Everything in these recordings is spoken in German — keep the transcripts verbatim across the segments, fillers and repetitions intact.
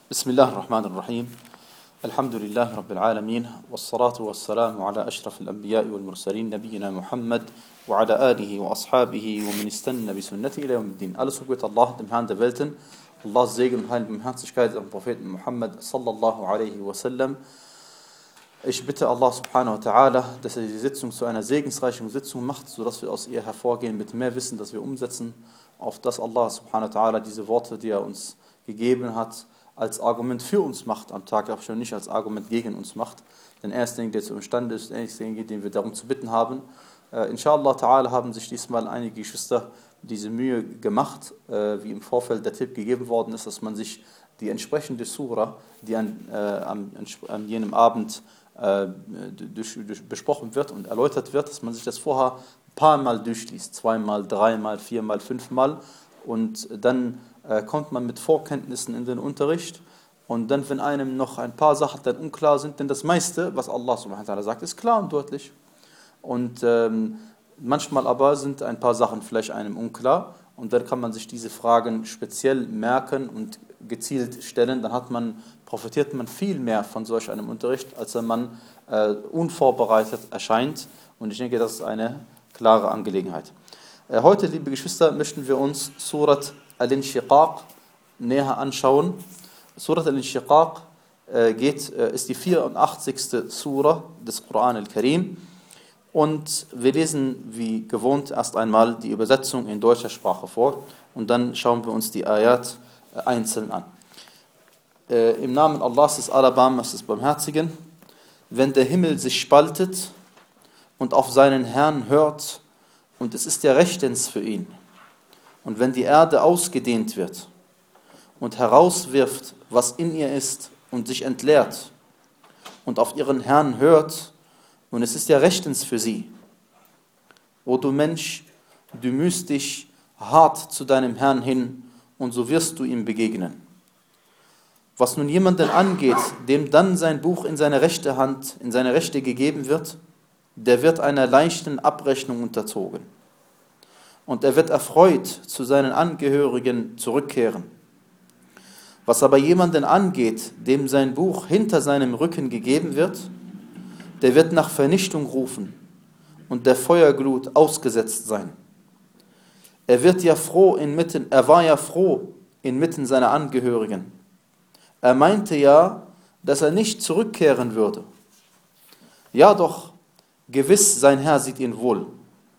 بسم الله الرحمن الرحيم الحمد لله رب العالمين والصلاة والسلام على أشرف الأنبياء والمرسلين نبينا Muhammad وعلى آله وأصحابه ومن استنى بسنته إلى يوم الدين. Alles Lob Allah, dem Herrn der Welten, Allahs Segen und Heil und Barmherzigkeit am Propheten Muhammad sallallahu alaihi wasallam. Ich bitte Allah subhanahu wa ta'ala, dass er die Sitzung zu einer segensreichen Sitzung macht, sodass wir aus ihr hervorgehen mit mehr Wissen, das wir umsetzen, auf das Allah subhanahu wa ta'ala diese Worte, die er uns gegeben hat, als Argument für uns macht am Tag, aber schon nicht als Argument gegen uns macht. Denn er ist derjenige, der zu imstande ist, er ist derjenige, den wir darum zu bitten haben. Äh, inshallah ta'ala haben sich diesmal einige Geschwister diese Mühe gemacht, äh, wie im Vorfeld der Tipp gegeben worden ist, dass man sich die entsprechende Sura, die an, äh, an, an jenem Abend äh, durch, durch besprochen wird und erläutert wird, dass man sich das vorher ein paar Mal durchliest, zweimal, dreimal, viermal, fünfmal und dann äh, kommt man mit Vorkenntnissen in den Unterricht und dann, wenn einem noch ein paar Sachen dann unklar sind, denn das meiste, was Allah subhanahu wa ta'ala sagt, ist klar und deutlich. Und ähm, manchmal aber sind ein paar Sachen vielleicht einem unklar und dann kann man sich diese Fragen speziell merken und gezielt stellen, dann hat man, profitiert man viel mehr von solch einem Unterricht, als wenn man äh, unvorbereitet erscheint, und ich denke, das ist eine klare Angelegenheit. Äh, heute, liebe Geschwister, möchten wir uns Surat Al-Inshiqaq näher anschauen. Surat Al-Inshiqaq äh, geht, äh, ist die vierundachtzigste Sura des Koran al-Karim. Und wir lesen wie gewohnt erst einmal die Übersetzung in deutscher Sprache vor und dann schauen wir uns die Ayat äh, einzeln an. Äh, Im Namen Allahs des Alabamas des Barmherzigen: Wenn der Himmel sich spaltet und auf seinen Herrn hört, und es ist ja rechtens für ihn, und wenn die Erde ausgedehnt wird und herauswirft, was in ihr ist, und sich entleert und auf ihren Herrn hört, und es ist ja rechtens für sie. O du Mensch, du mühst dich hart zu deinem Herrn hin, und so wirst du ihm begegnen. Was nun jemanden angeht, dem dann sein Buch in seine rechte Hand, in seine rechte gegeben wird, der wird einer leichten Abrechnung unterzogen. Und er wird erfreut zu seinen Angehörigen zurückkehren. Was aber jemanden angeht, dem sein Buch hinter seinem Rücken gegeben wird, der wird nach Vernichtung rufen und der Feuerglut ausgesetzt sein. Er wird ja froh inmitten, er war ja froh inmitten seiner Angehörigen. Er meinte ja, dass er nicht zurückkehren würde. Ja doch, gewiss, sein Herr sieht ihn wohl.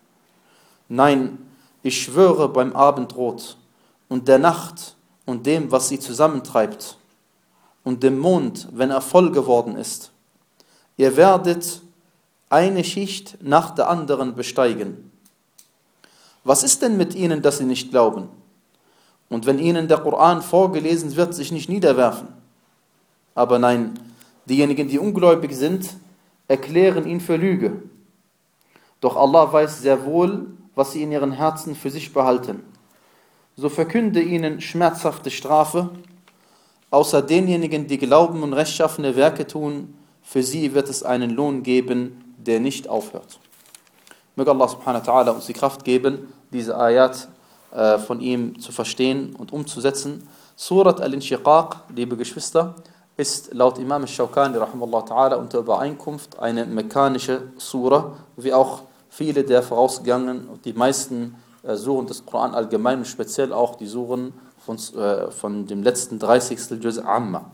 Nein, ich schwöre beim Abendrot und der Nacht und dem, was sie zusammentreibt, und dem Mond, wenn er voll geworden ist. Ihr werdet eine Schicht nach der anderen besteigen. Was ist denn mit ihnen, dass sie nicht glauben? Und wenn ihnen der Koran vorgelesen wird, sich nicht niederwerfen? Aber nein, diejenigen, die ungläubig sind, erklären ihn für Lüge. Doch Allah weiß sehr wohl, was sie in ihren Herzen für sich behalten. So verkünde ihnen schmerzhafte Strafe, außer denjenigen, die glauben und rechtschaffene Werke tun, für sie wird es einen Lohn geben, der nicht aufhört. Möge Allah subhanahu wa ta'ala uns die Kraft geben, diese Ayat äh, von ihm zu verstehen und umzusetzen. Surat Al-Inshiqaq, liebe Geschwister, ist laut Imam al-Shawkani rahimahullah ta'ala unter Übereinkunft eine mekkanische Sura, wie auch viele der vorausgegangenen und die meisten äh, Suren des Koran allgemein und speziell auch die Suren von, äh, von dem letzten dreißigstel Juz Amma.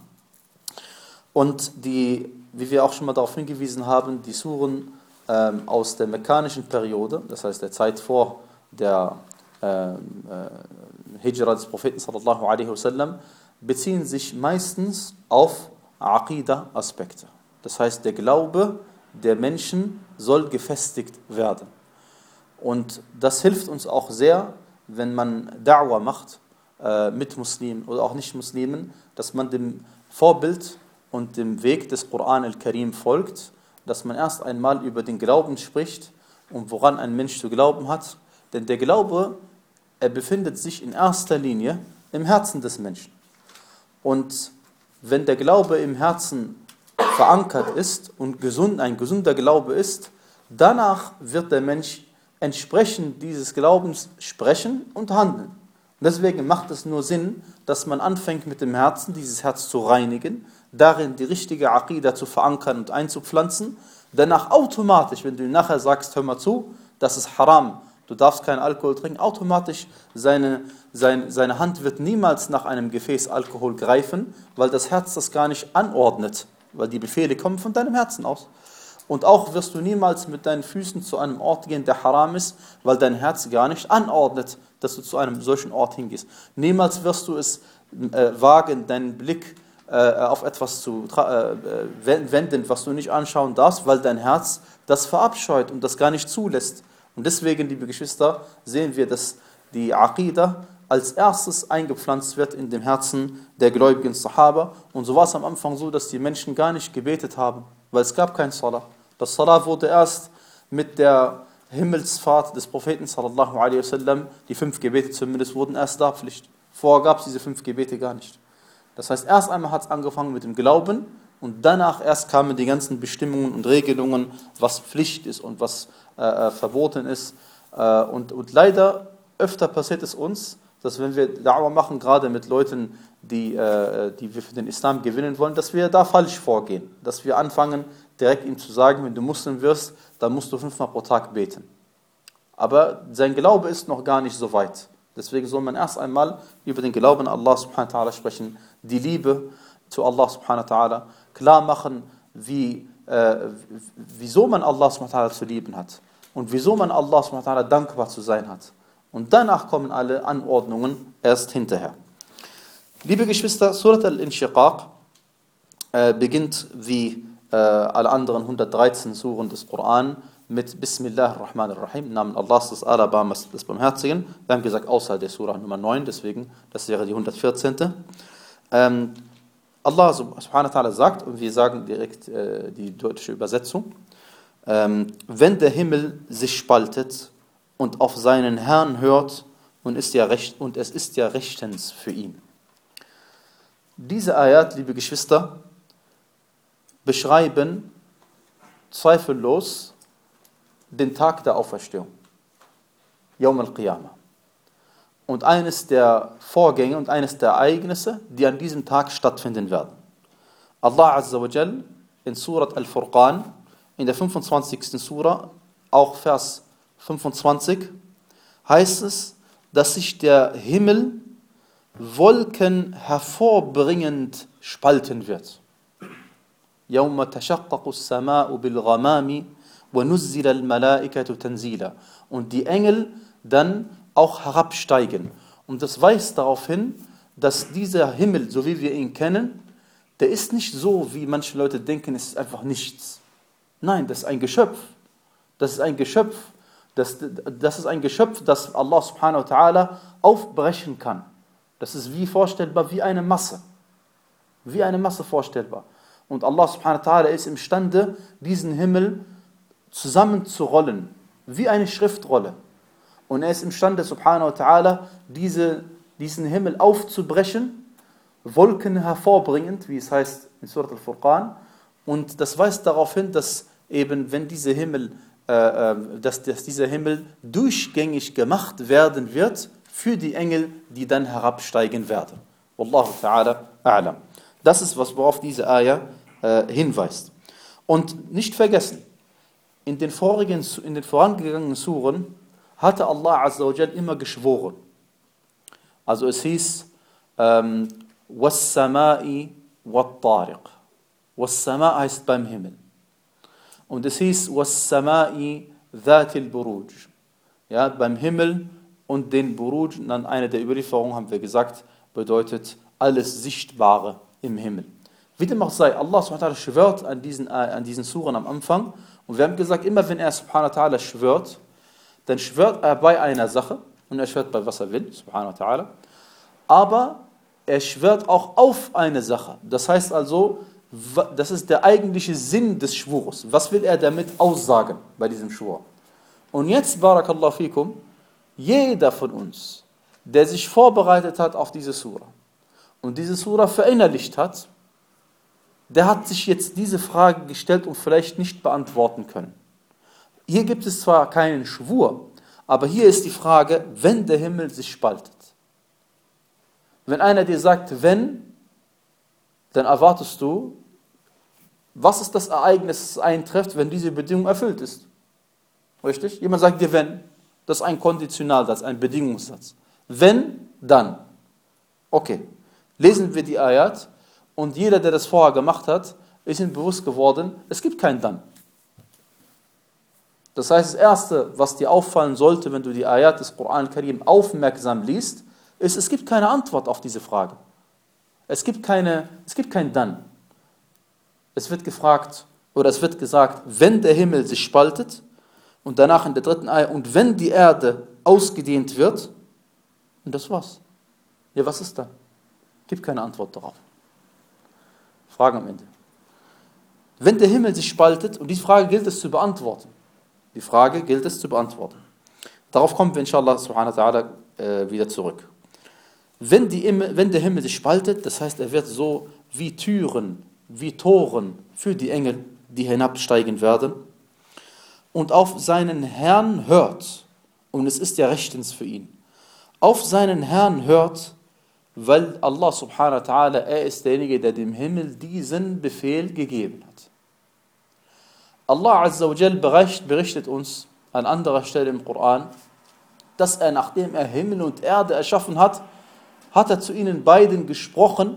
Und die, wie wir auch schon mal darauf hingewiesen haben, die Suren ähm, aus der mekkanischen Periode, das heißt der Zeit vor der äh, äh, Hijra des Propheten sallallahu alaihi wasallam, beziehen sich meistens auf Aqidah-Aspekte. Das heißt, der Glaube der Menschen soll gefestigt werden. Und das hilft uns auch sehr, wenn man Da'wah macht äh, mit Muslimen oder auch Nicht-Muslimen, dass man dem Vorbild und dem Weg des Koran al-Karim folgt, dass man erst einmal über den Glauben spricht und woran ein Mensch zu glauben hat. Denn der Glaube, er befindet sich in erster Linie im Herzen des Menschen. Und wenn der Glaube im Herzen verankert ist und gesund, ein gesunder Glaube ist, danach wird der Mensch entsprechend dieses Glaubens sprechen und handeln. Deswegen macht es nur Sinn, dass man anfängt mit dem Herzen, dieses Herz zu reinigen, darin die richtige Aqida zu verankern und einzupflanzen. Danach automatisch, wenn du ihm nachher sagst, hör mal zu, das ist haram, du darfst keinen Alkohol trinken, automatisch seine, seine, seine Hand wird niemals nach einem Gefäß Alkohol greifen, weil das Herz das gar nicht anordnet, weil die Befehle kommen von deinem Herzen aus. Und auch wirst du niemals mit deinen Füßen zu einem Ort gehen, der haram ist, weil dein Herz gar nicht anordnet, dass du zu einem solchen Ort hingehst. Niemals wirst du es äh, wagen, deinen Blick äh, auf etwas zu äh, wenden, was du nicht anschauen darfst, weil dein Herz das verabscheut und das gar nicht zulässt. Und deswegen, liebe Geschwister, sehen wir, dass die Aqida als erstes eingepflanzt wird in dem Herzen der gläubigen Sahaba. Und so war es am Anfang so, dass die Menschen gar nicht gebetet haben, weil es gab kein Salah. Das Salah wurde erst mit der Himmelsfahrt des Propheten sallallahu alaihi wasallam, die fünf Gebete zumindest, wurden erst da Pflicht. Vorher gab es diese fünf Gebete gar nicht. Das heißt, erst einmal hat es angefangen mit dem Glauben und danach erst kamen die ganzen Bestimmungen und Regelungen, was Pflicht ist und was äh, verboten ist. Äh, und, und leider öfter passiert es uns, dass wenn wir Da'wah machen, gerade mit Leuten, die, äh, die wir für den Islam gewinnen wollen, dass wir da falsch vorgehen. Dass wir anfangen, direkt ihm zu sagen, wenn du Muslim wirst, dann musst du fünfmal pro Tag beten. Aber sein Glaube ist noch gar nicht so weit. Deswegen soll man erst einmal über den Glauben an Allah subhanahu wa ta'ala sprechen, die Liebe zu Allah subhanahu wa ta'ala, klar machen, wie, äh, wieso man Allah subhanahu wa ta'ala zu lieben hat und wieso man Allah subhanahu wa ta'ala dankbar zu sein hat. Und danach kommen alle Anordnungen erst hinterher. Liebe Geschwister, Surat al-Inshiqaq äh, beginnt wie äh, alle anderen hundertdreizehn Suren des Koran mit Bismillah ar-Rahman ar-Rahim, im Namen Allahs, des Alabamas, des Barmherzigen. Wir haben gesagt, außer der Surah Nummer neun, deswegen, das wäre die hundertvierzehnte. Ähm, Allah subhanahu wa ta'ala sagt, und wir sagen direkt äh, die deutsche Übersetzung, ähm, wenn der Himmel sich spaltet und auf seinen Herrn hört und, ist ja recht, und es ist ja rechtens für ihn. Diese Ayat, liebe Geschwister, beschreiben zweifellos den Tag der Auferstehung, Yawm al-Qiyamah. Und eines der Vorgänge und eines der Ereignisse, die an diesem Tag stattfinden werden. Allah Azza wa Jal in Surat al-Furqan, in der fünfundzwanzigsten Surah, auch Vers fünfundzwanzig, heißt es, dass sich der Himmel Wolken hervorbringend spalten wird. يَوْمَ تَشَقَّقُ السَّمَاءُ بِالْغَمَامِ وَنُزِّلَ الْمَلَائِكَةُ تَنْزِيلًا. Und die Engel dann auch herabsteigen. Und das weist darauf hin, dass dieser Himmel, so wie wir ihn kennen, der ist nicht so, wie manche Leute denken, es ist einfach nichts. Nein, das ist ein Geschöpf. Das ist ein Geschöpf, das, das ist ein Geschöpf, das Allah subhanahu wa ta'ala aufbrechen kann. Das ist wie vorstellbar, wie eine Masse. Wie eine Masse vorstellbar. Und Allah subhanahu wa ta'ala ist imstande, diesen Himmel zusammenzurollen, wie eine Schriftrolle. Und er ist imstande, subhanahu wa ta'ala, diese, diesen Himmel aufzubrechen, Wolken hervorbringend, wie es heißt in Surat al-Furqan. Und das weist darauf hin, dass eben, wenn diese Himmel, äh, dass, dass dieser Himmel durchgängig gemacht werden wird für die Engel, die dann herabsteigen werden. Wallahu ta'ala a'lam. Das ist, was worauf diese Ayah äh, hinweist. Und nicht vergessen, in den, vorigen, in den vorangegangenen Suren hatte Allah Azza wa Jal immer geschworen. Also es hieß, ähm, وَالسَّمَاءِ وَالطَّارِقِ. وَالسَّمَاء heißt beim Himmel. Und es hieß, وَالسَّمَاءِ ذَاتِ الْبُرُوجِ. Ja, beim Himmel und den Buruj, und dann eine der Überlieferungen, haben wir gesagt, bedeutet alles Sichtbare im Himmel. Wie dem auch sei, Allah subhanahu wa ta'ala schwört an diesen, an diesen Suren am Anfang. Und wir haben gesagt, immer wenn er subhanahu wa ta'ala schwört, dann schwört er bei einer Sache und er schwört bei was er will, subhanahu wa ta'ala. Aber er schwört auch auf eine Sache. Das heißt also, das ist der eigentliche Sinn des Schwurs. Was will er damit aussagen bei diesem Schwur? Und jetzt, barakallahu fikum, jeder von uns, der sich vorbereitet hat auf diese Sura und diese Sura verinnerlicht hat, der hat sich jetzt diese Frage gestellt und vielleicht nicht beantworten können. Hier gibt es zwar keinen Schwur, aber hier ist die Frage, wenn der Himmel sich spaltet. Wenn einer dir sagt, wenn, dann erwartest du, was ist das Ereignis, das eintrifft, wenn diese Bedingung erfüllt ist? Richtig? Jemand sagt dir, wenn. Das ist ein Konditionalsatz, ein Bedingungssatz. Wenn, dann. Okay. Lesen wir die Ayat und jeder, der das vorher gemacht hat, ist ihm bewusst geworden, es gibt kein dann. Das heißt, das Erste, was dir auffallen sollte, wenn du die Ayat des Koran Karim aufmerksam liest, ist, es gibt keine Antwort auf diese Frage. Es gibt keine, es gibt kein dann. Es wird gefragt, oder es wird gesagt, wenn der Himmel sich spaltet, und danach in der dritten Ayat, und wenn die Erde ausgedehnt wird, und das war's. Ja, was ist dann? Gibt keine Antwort darauf. Fragen am Ende. Wenn der Himmel sich spaltet, und die Frage gilt es zu beantworten. Die Frage gilt es zu beantworten. Darauf kommen wir inshallah subhanahu wa ta'ala äh, wieder zurück. Wenn, die, wenn der Himmel sich spaltet, das heißt, er wird so wie Türen, wie Toren für die Engel, die hinabsteigen werden, und auf seinen Herrn hört, und es ist ja rechtens für ihn, auf seinen Herrn hört, weil Allah subhanahu wa ta'ala, er ist derjenige, der dem Himmel diesen Befehl gegeben hat. Allah azza wa jal berichtet uns an anderer Stelle im Koran, dass er, nachdem er Himmel und Erde erschaffen hat, hat er zu ihnen beiden gesprochen,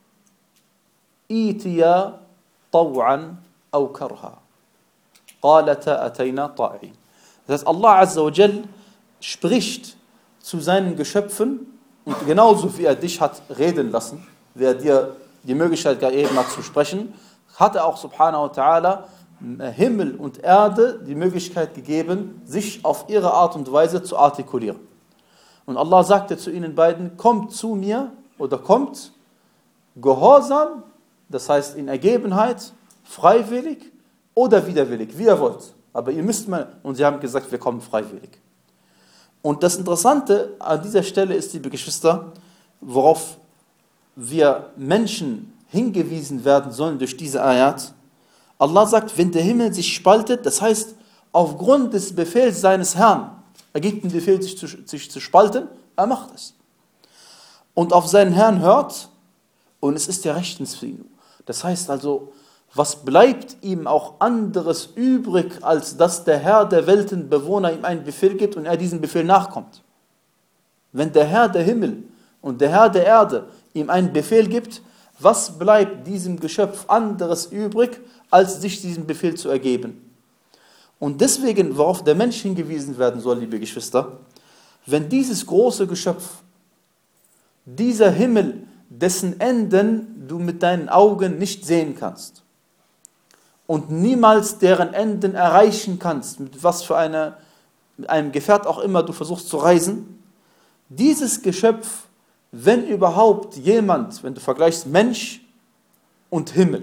Itiya taw'an aw karha. Qalata atayna ta'in. Das heißt, Allah azza wa jal spricht zu seinen Geschöpfen, und genauso wie er dich hat reden lassen, wie er dir die Möglichkeit gegeben hat zu sprechen, hat er auch subhanahu wa ta'ala Himmel und Erde die Möglichkeit gegeben, sich auf ihre Art und Weise zu artikulieren. Und Allah sagte zu ihnen beiden, kommt zu mir, oder kommt gehorsam, das heißt in Ergebenheit, freiwillig oder widerwillig, wie ihr wollt. Aber ihr müsst mal, und sie haben gesagt, wir kommen freiwillig. Und das Interessante an dieser Stelle ist, liebe Geschwister, worauf wir Menschen hingewiesen werden sollen durch diese Ayat. Allah sagt, wenn der Himmel sich spaltet, das heißt, aufgrund des Befehls seines Herrn, er gibt den Befehl, sich zu, sich zu spalten, er macht es. Und auf seinen Herrn hört, und es ist ja rechtens für ihn. Das heißt also, was bleibt ihm auch anderes übrig, als dass der Herr der Weltenbewohner ihm einen Befehl gibt und er diesem Befehl nachkommt? Wenn der Herr der Himmel und der Herr der Erde ihm einen Befehl gibt, was bleibt diesem Geschöpf anderes übrig, als sich diesem Befehl zu ergeben? Und deswegen, worauf der Mensch hingewiesen werden soll, liebe Geschwister, wenn dieses große Geschöpf, dieser Himmel, dessen Enden du mit deinen Augen nicht sehen kannst und niemals deren Enden erreichen kannst, mit was für eine, mit einem Gefährt auch immer du versuchst zu reisen, dieses Geschöpf, wenn überhaupt jemand, wenn du vergleichst Mensch und Himmel,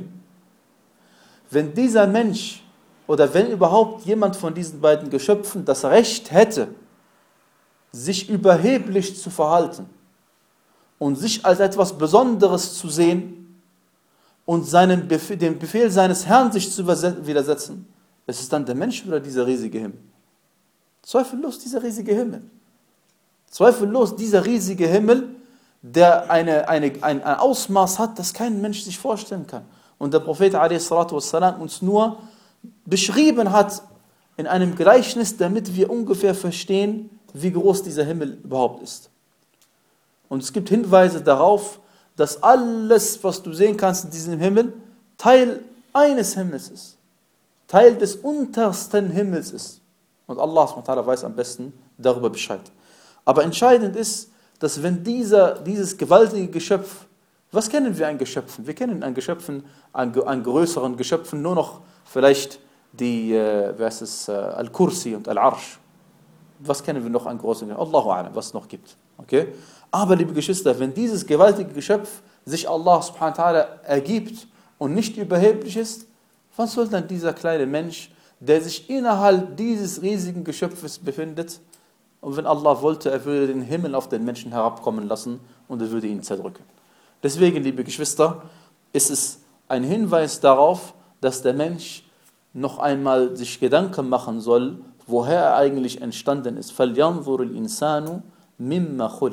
wenn dieser Mensch oder wenn überhaupt jemand von diesen beiden Geschöpfen das Recht hätte, sich überheblich zu verhalten und sich als etwas Besonderes zu sehen und seinen Befehl, dem Befehl seines Herrn sich zu widersetzen, ist es dann der Mensch oder dieser riesige Himmel? Zweifellos dieser riesige Himmel. Zweifellos dieser riesige Himmel, der eine, eine, ein, ein Ausmaß hat, das kein Mensch sich vorstellen kann. Und der Prophet a s. uns nur beschrieben hat in einem Gleichnis, damit wir ungefähr verstehen, wie groß dieser Himmel überhaupt ist. Und es gibt Hinweise darauf, dass alles, was du sehen kannst in diesem Himmel, Teil eines Himmels ist. Teil des untersten Himmels ist. Und Allah subhanahu wa ta'ala weiß am besten darüber Bescheid. Aber entscheidend ist, dass wenn dieser, dieses gewaltige Geschöpf, was kennen wir an Geschöpfen? Wir kennen an Geschöpfen, an, an größeren Geschöpfen nur noch vielleicht die, äh, wer ist es, äh, Al-Kursi und Al-Arsh. Was kennen wir noch an großen Geschöpfen? Allahu a'lam, was es noch gibt. Okay? Aber liebe Geschwister, wenn dieses gewaltige Geschöpf sich Allah subhanahu wa ta'ala ergibt und nicht überheblich ist, was soll dann dieser kleine Mensch, der sich innerhalb dieses riesigen Geschöpfes befindet, und wenn Allah wollte, er würde den Himmel auf den Menschen herabkommen lassen und er würde ihn zerdrücken. Deswegen, liebe Geschwister, ist es ein Hinweis darauf, dass der Mensch noch einmal sich Gedanken machen soll, woher er eigentlich entstanden ist. فَلْيَنْظُرِ الْإِنسَانُ مِمَّا خُلِقَ.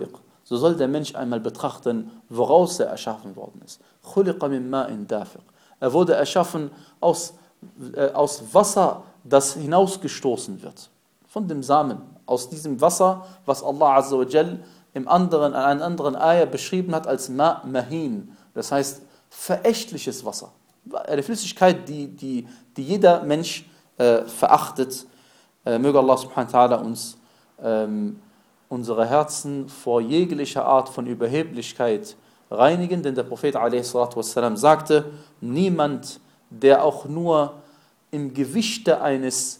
so soll der Mensch einmal betrachten, woraus er erschaffen worden ist. خُلِقَ مِن مَاءٍ دَافِقٍ. Er wurde erschaffen aus, äh, aus Wasser, das hinausgestoßen wird. Von dem Samen. Aus diesem Wasser, was Allah Azza wa Jal im anderen, an einer anderen Ayah beschrieben hat als Ma Mahin. Das heißt, verächtliches Wasser. Eine Flüssigkeit, die, die, die jeder Mensch äh, verachtet. Äh, möge Allah subhanahu wa ta'ala uns ähm, unsere Herzen vor jeglicher Art von Überheblichkeit reinigen, denn der Prophet a s. sagte, niemand, der auch nur im Gewichte eines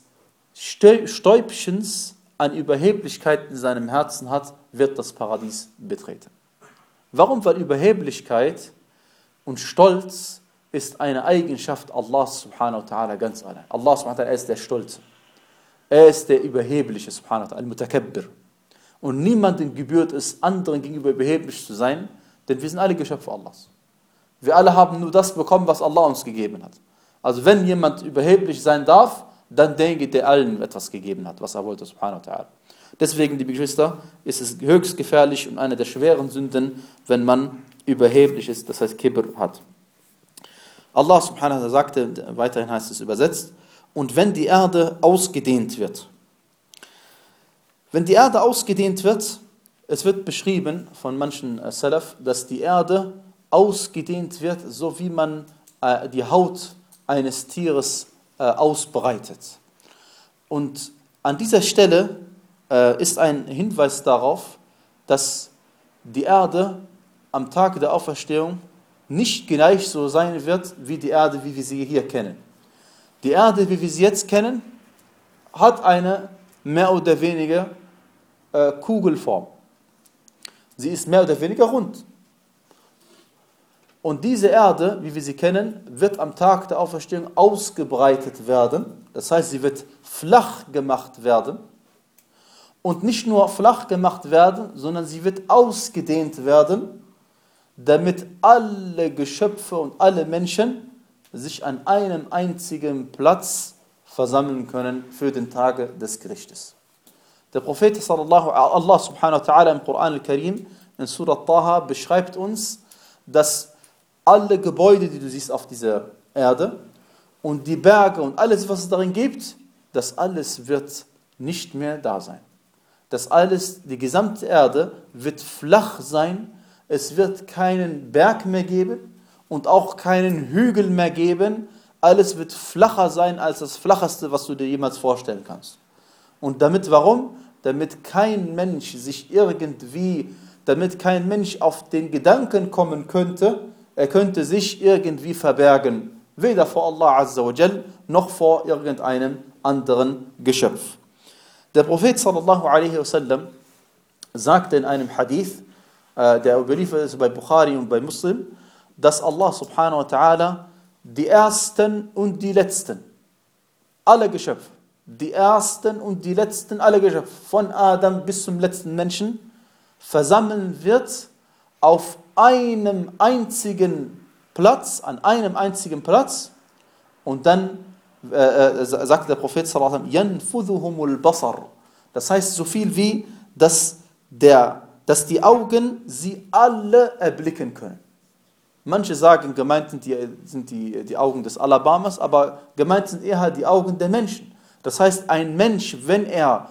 Stäubchens an Überheblichkeit in seinem Herzen hat, wird das Paradies betreten. Warum? Weil Überheblichkeit und Stolz ist eine Eigenschaft Allahs subhanahu wa ta'ala ganz allein. Allah subhanahu wa ta'ala ist der Stolze. Er ist der Überhebliche subhanahu wa ta'ala, al-Mutakabbir. Und niemandem gebührt es, anderen gegenüber überheblich zu sein, denn wir sind alle Geschöpfe Allahs. Wir alle haben nur das bekommen, was Allah uns gegeben hat. Also wenn jemand überheblich sein darf, dann denke, der allen etwas gegeben hat, was er wollte, subhanahu wa ta'ala. Deswegen, liebe Geschwister, ist es höchst gefährlich und eine der schweren Sünden, wenn man überheblich ist, das heißt Kibr hat. Allah subhanahu wa ta'ala sagte, weiterhin heißt es übersetzt, und wenn die Erde ausgedehnt wird. Wenn die Erde ausgedehnt wird, es wird beschrieben von manchen äh, Salaf, dass die Erde ausgedehnt wird, so wie man äh, die Haut eines Tieres äh, ausbreitet. Und an dieser Stelle äh, ist ein Hinweis darauf, dass die Erde am Tag der Auferstehung nicht gleich so sein wird, wie die Erde, wie wir sie hier kennen. Die Erde, wie wir sie jetzt kennen, hat eine mehr oder weniger äh, Kugelform. Sie ist mehr oder weniger rund. Und diese Erde, wie wir sie kennen, wird am Tag der Auferstehung ausgebreitet werden. Das heißt, sie wird flach gemacht werden. Und nicht nur flach gemacht werden, sondern sie wird ausgedehnt werden, damit alle Geschöpfe und alle Menschen sich an einem einzigen Platz versammeln können für den Tag des Gerichtes. Der Prophet sallallahu Allah subhanahu wa ta'ala im Koran al-Karim in Surah Taha beschreibt uns, dass alle Gebäude, die du siehst auf dieser Erde und die Berge und alles, was es darin gibt, das alles wird nicht mehr da sein. Das alles, die gesamte Erde wird flach sein, es wird keinen Berg mehr geben und auch keinen Hügel mehr geben. Alles wird flacher sein als das Flacheste, was du dir jemals vorstellen kannst. Und damit, warum? Damit kein Mensch sich irgendwie, damit kein Mensch auf den Gedanken kommen könnte, er könnte sich irgendwie verbergen. Weder vor Allah Azza wa Jal, noch vor irgendeinem anderen Geschöpf. Der Prophet sallallahu alaihi wasallam sagte in einem Hadith, der überliefert ist bei Bukhari und bei Muslim, dass Allah subhanahu wa ta'ala die Ersten und die Letzten, alle Geschöpfe, die Ersten und die Letzten, alle Geschöpfe, von Adam bis zum letzten Menschen, versammeln wird auf einem einzigen Platz, an einem einzigen Platz, und dann äh, sagt der Prophet sallallahu alaihi wasallam, yanfudhuhumul basar. Das heißt so viel wie, dass, der, dass die Augen sie alle erblicken können. Manche sagen, gemeint sind die, sind die, die Augen des Alabamas, aber gemeint sind eher die Augen der Menschen. Das heißt, ein Mensch, wenn er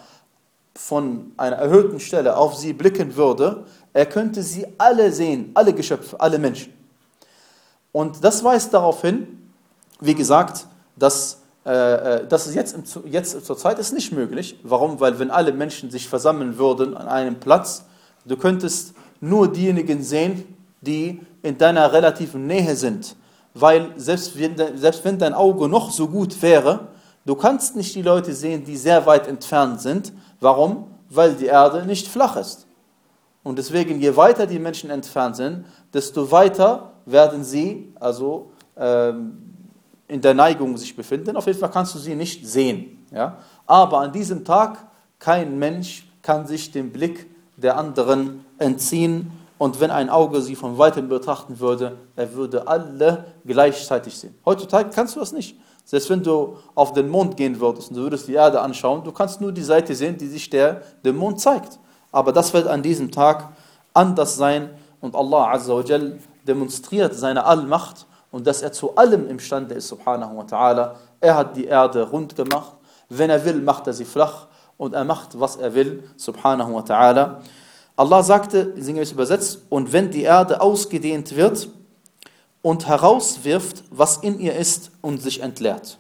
von einer erhöhten Stelle auf sie blicken würde, er könnte sie alle sehen, alle Geschöpfe, alle Menschen. Und das weist darauf hin, wie gesagt, dass, äh, dass es jetzt, im, jetzt zur Zeit ist nicht möglich. Warum? Weil wenn alle Menschen sich versammeln würden an einem Platz, du könntest nur diejenigen sehen, die in deiner relativen Nähe sind. Weil selbst wenn, selbst wenn dein Auge noch so gut wäre, du kannst nicht die Leute sehen, die sehr weit entfernt sind. Warum? Weil die Erde nicht flach ist. Und deswegen, je weiter die Menschen entfernt sind, desto weiter werden sie also ähm, in der Neigung sich befinden. Auf jeden Fall kannst du sie nicht sehen. Ja? Aber an diesem Tag, kein Mensch kann sich dem Blick der anderen entziehen. Und wenn ein Auge sie von weitem betrachten würde, er würde alle gleichzeitig sehen. Heutzutage kannst du das nicht. Selbst wenn du auf den Mond gehen würdest und du würdest die Erde anschauen, du kannst nur die Seite sehen, die sich der, dem Mond zeigt. Aber das wird an diesem Tag anders sein und Allah Azza wa Jal demonstriert seine Allmacht und dass er zu allem imstande ist, subhanahu wa ta'ala. Er hat die Erde rund gemacht, wenn er will, macht er sie flach und er macht, was er will, subhanahu wa ta'ala. Allah sagte, sinngemäß übersetzt, und wenn die Erde ausgedehnt wird und herauswirft, was in ihr ist und sich entleert.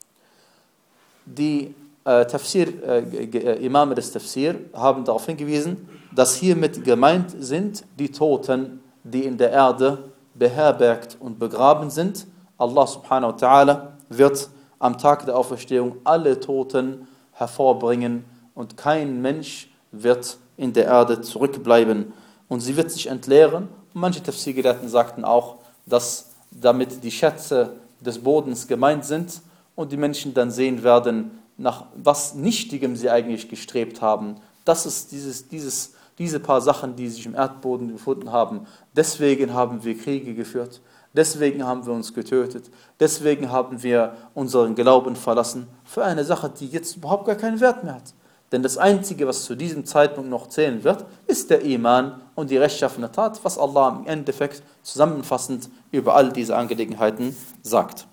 Die äh, Tafsir, äh, Imame des Tafsir haben darauf hingewiesen, dass hiermit gemeint sind die Toten, die in der Erde beherbergt und begraben sind. Allah subhanahu wa ta'ala wird am Tag der Auferstehung alle Toten hervorbringen und kein Mensch wird in der Erde zurückbleiben und sie wird sich entleeren. Und manche Tafsir-Gelehrten sagten auch, dass damit die Schätze des Bodens gemeint sind und die Menschen dann sehen werden, nach was Nichtigem sie eigentlich gestrebt haben. Das ist dieses, dieses, diese paar Sachen, die sich im Erdboden gefunden haben. Deswegen haben wir Kriege geführt, deswegen haben wir uns getötet, deswegen haben wir unseren Glauben verlassen für eine Sache, die jetzt überhaupt gar keinen Wert mehr hat. Denn das Einzige, was zu diesem Zeitpunkt noch zählen wird, ist der Iman und die rechtschaffene Tat, was Allah im Endeffekt zusammenfassend über all diese Angelegenheiten sagt.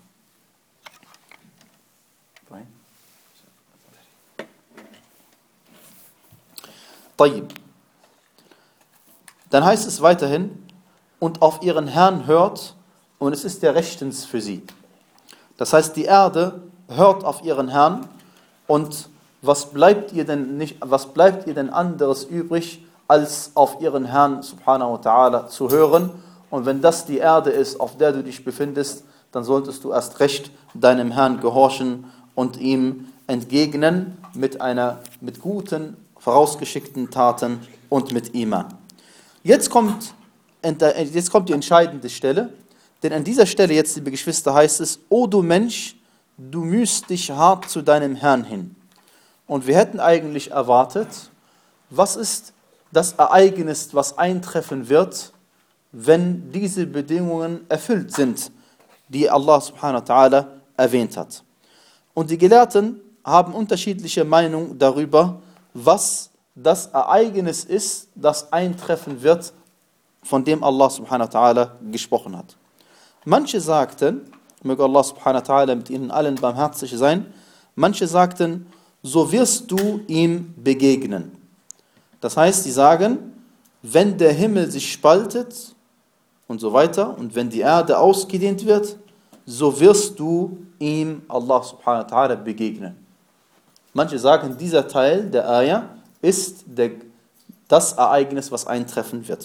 Dann heißt es weiterhin, und auf ihren Herrn hört, und es ist der rechtens für sie. Das heißt, die Erde hört auf ihren Herrn, und was bleibt ihr denn nicht, was bleibt ihr denn anderes übrig, als auf ihren Herrn subhanahu wa ta'ala zu hören? Und wenn das die Erde ist, auf der du dich befindest, dann solltest du erst recht deinem Herrn gehorchen und ihm entgegnen mit einer, mit guten, vorausgeschickten Taten und mit Iman. Jetzt kommt, jetzt kommt die entscheidende Stelle, denn an dieser Stelle jetzt, liebe Geschwister, heißt es, O du Mensch, du mühst dich hart zu deinem Herrn hin. Und wir hätten eigentlich erwartet, was ist das Ereignis, was eintreffen wird, wenn diese Bedingungen erfüllt sind, die Allah subhanahu wa ta'ala erwähnt hat. Und die Gelehrten haben unterschiedliche Meinungen darüber, was das Ereignis ist, das eintreffen wird, von dem Allah subhanahu wa ta'ala gesprochen hat. Manche sagten, möge Allah subhanahu wa ta'ala mit ihnen allen barmherzig sein, manche sagten, so wirst du ihm begegnen. Das heißt, sie sagen, wenn der Himmel sich spaltet und so weiter und wenn die Erde ausgedehnt wird, so wirst du ihm, Allah subhanahu wa ta'ala, begegnen. Manche sagen, dieser Teil der Ayah ist der, das Ereignis, was eintreffen wird.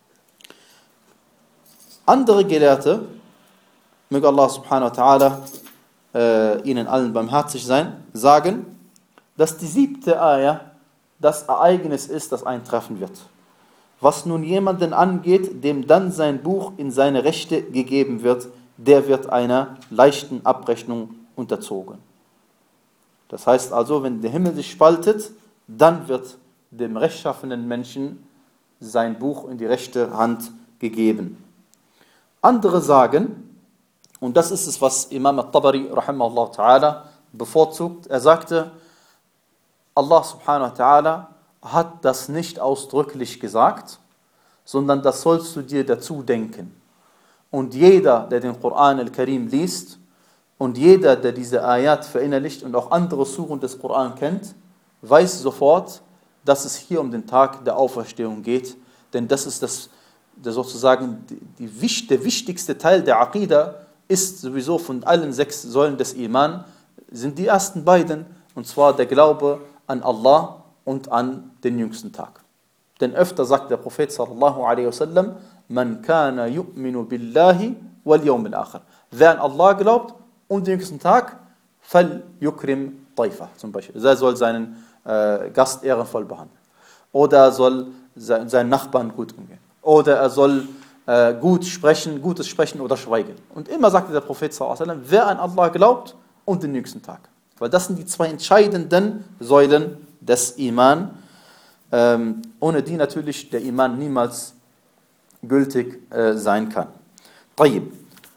Andere Gelehrte, möge Allah subhanahu wa ta'ala äh, ihnen allen barmherzig sein, sagen, dass die siebte Ayah das Ereignis ist, das eintreffen wird. Was nun jemanden angeht, dem dann sein Buch in seine Rechte gegeben wird, der wird einer leichten Abrechnung unterzogen. Das heißt also, wenn der Himmel sich spaltet, dann wird dem rechtschaffenen Menschen sein Buch in die rechte Hand gegeben. Andere sagen, und das ist es, was Imam al-Tabari rahimahullah ta'ala bevorzugt, er sagte, Allah subhanahu wa ta'ala hat das nicht ausdrücklich gesagt, sondern das sollst du dir dazu denken. Und jeder, der den Koran al-Karim liest und jeder, der diese Ayat verinnerlicht und auch andere Suren des Koran kennt, weiß sofort, dass es hier um den Tag der Auferstehung geht, denn das ist das, der sozusagen die, die, der wichtigste Teil der Aqidah ist sowieso von allen sechs Säulen des Iman, sind die ersten beiden, und zwar der Glaube an Allah und an den jüngsten Tag. Denn öfter sagt der Prophet sallallahu alaihi wasallam, man kana yu'minu billahi wal yawmil akhir. Wer an Allah glaubt und den jüngsten Tag, fal yukrim taifa zum Beispiel. Er soll seinen äh, Gast ehrenvoll behandeln. Oder er soll se- seinen Nachbarn gut umgehen. Oder er soll äh, gut sprechen, Gutes sprechen oder schweigen. Und immer sagte der Prophet sallallahu alaihi wasallam, wer an Allah glaubt und den jüngsten Tag. Weil das sind die zwei entscheidenden Säulen des Iman, ähm, ohne die natürlich der Iman niemals gültig äh, sein kann. Tayyib.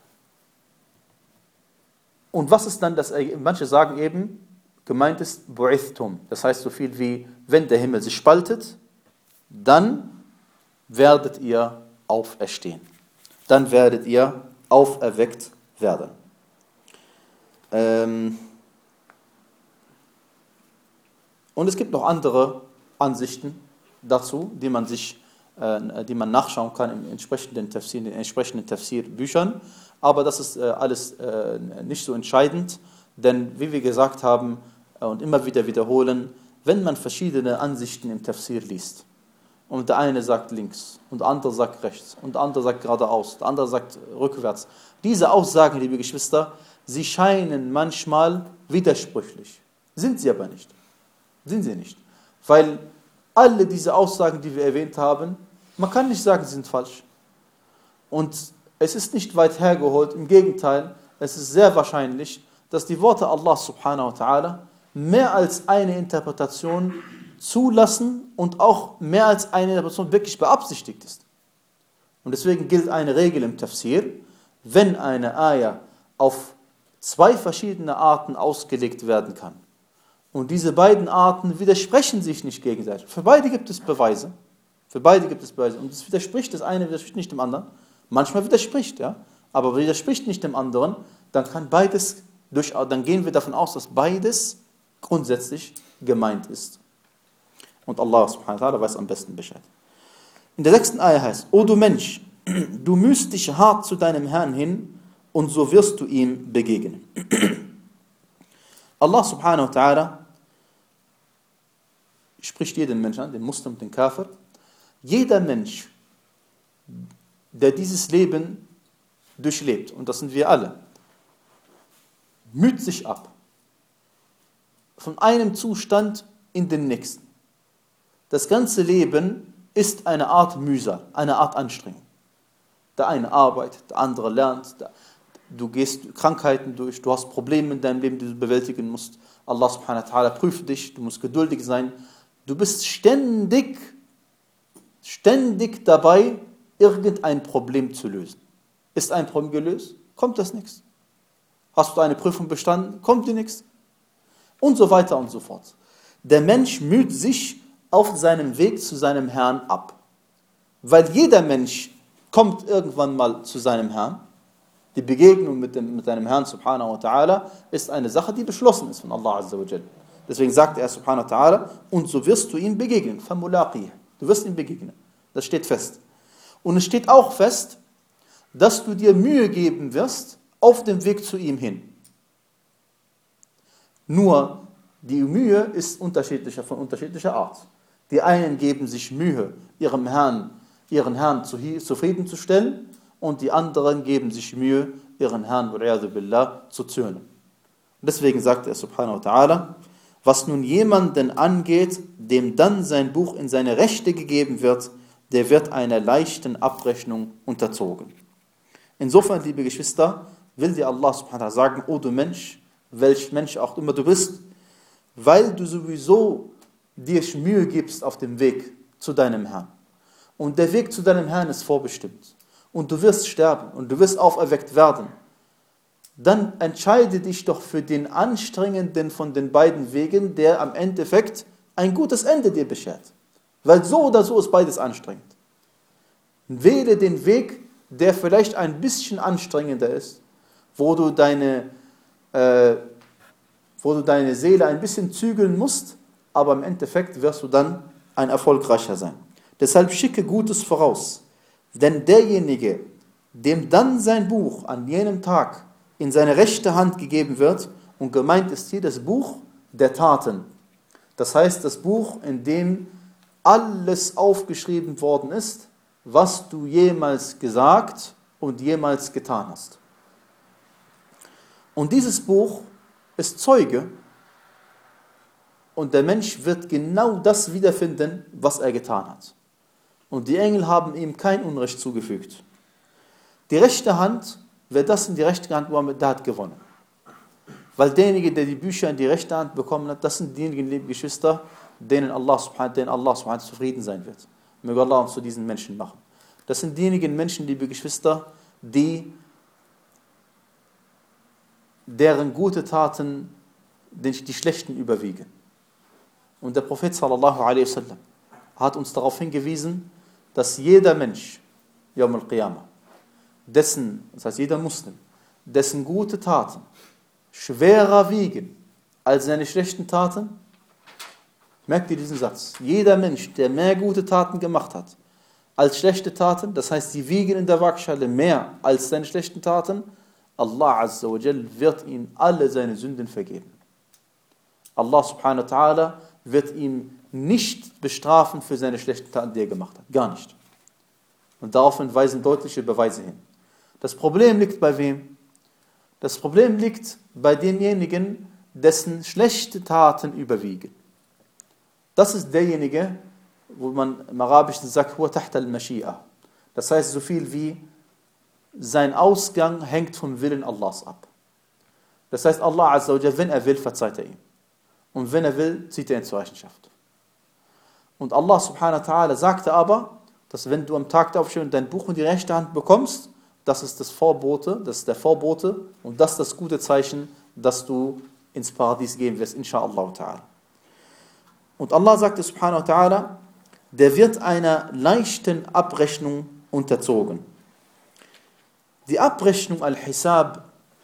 Und was ist dann das? Manche sagen eben, gemeint ist Bu'ithtum. Das heißt so viel wie, wenn der Himmel sich spaltet, dann werdet ihr auferstehen. Dann werdet ihr auferweckt werden. Ähm Und es gibt noch andere Ansichten dazu, die man sich, äh, die man nachschauen kann in entsprechenden Tafsir, in den entsprechenden Tafsir-Büchern. Aber das ist äh, alles äh, nicht so entscheidend, denn wie wir gesagt haben äh, und immer wieder wiederholen, wenn man verschiedene Ansichten im Tafsir liest, und der eine sagt links, und der andere sagt rechts, und der andere sagt geradeaus, der andere sagt rückwärts. Diese Aussagen, liebe Geschwister, sie scheinen manchmal widersprüchlich, sind sie aber nicht. Sind sie nicht. Weil alle diese Aussagen, die wir erwähnt haben, man kann nicht sagen, sie sind falsch. Und es ist nicht weit hergeholt, im Gegenteil, es ist sehr wahrscheinlich, dass die Worte Allah subhanahu wa ta'ala mehr als eine Interpretation zulassen und auch mehr als eine Interpretation wirklich beabsichtigt ist. Und deswegen gilt eine Regel im Tafsir, wenn eine Ayah auf zwei verschiedene Arten ausgelegt werden kann, und diese beiden Arten widersprechen sich nicht gegenseitig. Für beide gibt es Beweise. Für beide gibt es Beweise. Und es widerspricht, das eine widerspricht nicht dem anderen. Manchmal widerspricht, ja. Aber widerspricht nicht dem anderen, dann kann beides, durch, dann gehen wir davon aus, dass beides grundsätzlich gemeint ist. Und Allah subhanahu wa ta'ala weiß am besten Bescheid. In der sechsten Ayah heißt, O du Mensch, du mühst dich hart zu deinem Herrn hin und so wirst du ihm begegnen. Allah subhanahu wa ta'ala spricht jeden Menschen an, den Muslim, den Kafir. Jeder Mensch, der dieses Leben durchlebt, und das sind wir alle, müht sich ab. Von einem Zustand in den nächsten. Das ganze Leben ist eine Art Mühsal, eine Art Anstrengung. Der eine arbeitet, der andere lernt, du gehst Krankheiten durch, du hast Probleme in deinem Leben, die du bewältigen musst. Allah subhanahu wa ta'ala prüft dich, du musst geduldig sein. Du bist ständig, ständig dabei, irgendein Problem zu lösen. Ist ein Problem gelöst? Kommt das nichts. Hast du eine Prüfung bestanden? Kommt dir nichts. Und so weiter und so fort. Der Mensch müht sich auf seinem Weg zu seinem Herrn ab. Weil jeder Mensch kommt irgendwann mal zu seinem Herrn. Die Begegnung mit, dem, mit seinem Herrn subhanahu wa ta'ala ist eine Sache, die beschlossen ist von Allah azza wa jalla. Deswegen sagt er subhanahu wa ta'ala, und so wirst du ihm begegnen. فَمُلَاقِيهِ. Du wirst ihm begegnen. Das steht fest. Und es steht auch fest, dass du dir Mühe geben wirst auf dem Weg zu ihm hin. Nur die Mühe ist unterschiedlicher, von unterschiedlicher Art. Die einen geben sich Mühe, ihrem Herrn, ihren Herrn zufriedenzustellen, und die anderen geben sich Mühe, ihren Herrn billah, zu zürnen. Und deswegen sagt er subhanahu wa ta'ala, was nun jemanden angeht, dem dann sein Buch in seine Rechte gegeben wird, der wird einer leichten Abrechnung unterzogen. Insofern, liebe Geschwister, will dir Allah subhanahu wa ta'ala sagen, o du Mensch, welch Mensch auch immer du bist, weil du sowieso dir Mühe gibst auf dem Weg zu deinem Herrn. Und der Weg zu deinem Herrn ist vorbestimmt. Und du wirst sterben und du wirst auferweckt werden. Dann entscheide dich doch für den anstrengenden von den beiden Wegen, der am Endeffekt ein gutes Ende dir beschert. Weil so oder so ist beides anstrengend. Wähle den Weg, der vielleicht ein bisschen anstrengender ist, wo du deine, äh, wo du deine Seele ein bisschen zügeln musst, aber im Endeffekt wirst du dann ein erfolgreicher sein. Deshalb schicke Gutes voraus, denn derjenige, dem dann sein Buch an jenem Tag in seine rechte Hand gegeben wird, und gemeint ist hier das Buch der Taten. Das heißt, das Buch, in dem alles aufgeschrieben worden ist, was du jemals gesagt und jemals getan hast. Und dieses Buch ist Zeuge, und der Mensch wird genau das wiederfinden, was er getan hat. Und die Engel haben ihm kein Unrecht zugefügt. Die rechte Hand, wer das in die rechte Hand bekommt, der hat gewonnen. Weil derjenige, der die Bücher in die rechte Hand bekommen hat, das sind diejenigen, liebe Geschwister, denen Allah subhanahu denen Allah subhanahu zufrieden sein wird. Möge Allah uns zu diesen Menschen machen. Das sind diejenigen Menschen, liebe Geschwister, die deren gute Taten die, die schlechten überwiegen. Und der Prophet sallallahu alaihi wasallam hat uns darauf hingewiesen, dass jeder Mensch, Yawm al-Qiyamah, dessen, das heißt jeder Muslim, dessen gute Taten schwerer wiegen als seine schlechten Taten? Merkt ihr diesen Satz? Jeder Mensch, der mehr gute Taten gemacht hat als schlechte Taten, das heißt, sie wiegen in der Waagschale mehr als seine schlechten Taten, Allah Azza wa Jal wird ihm alle seine Sünden vergeben. Allah subhanahu wa ta'ala wird ihm nicht bestrafen für seine schlechten Taten, die er gemacht hat. Gar nicht. Und daraufhin weisen deutliche Beweise hin. Das Problem liegt bei wem? Das Problem liegt bei demjenigen, dessen schlechte Taten überwiegen. Das ist derjenige, wo man im Arabischen sagt, huwa tahta al-Mashi'a. Das heißt so viel wie, sein Ausgang hängt vom Willen Allahs ab. Das heißt, Allah Azza wa Jal, wenn er will, verzeiht er ihm. Und wenn er will, zieht er ihn zur Rechenschaft. Und Allah subhanahu wa ta'ala sagte aber, dass wenn du am Tag der Auferstehung dein Buch in die rechte Hand bekommst, das ist das Vorbote, das ist der Vorbote und das ist das gute Zeichen, dass du ins Paradies gehen wirst, inshallah ta'ala. Und Allah sagte subhanahu wa ta'ala, der wird einer leichten Abrechnung unterzogen. Die Abrechnung al-Hisab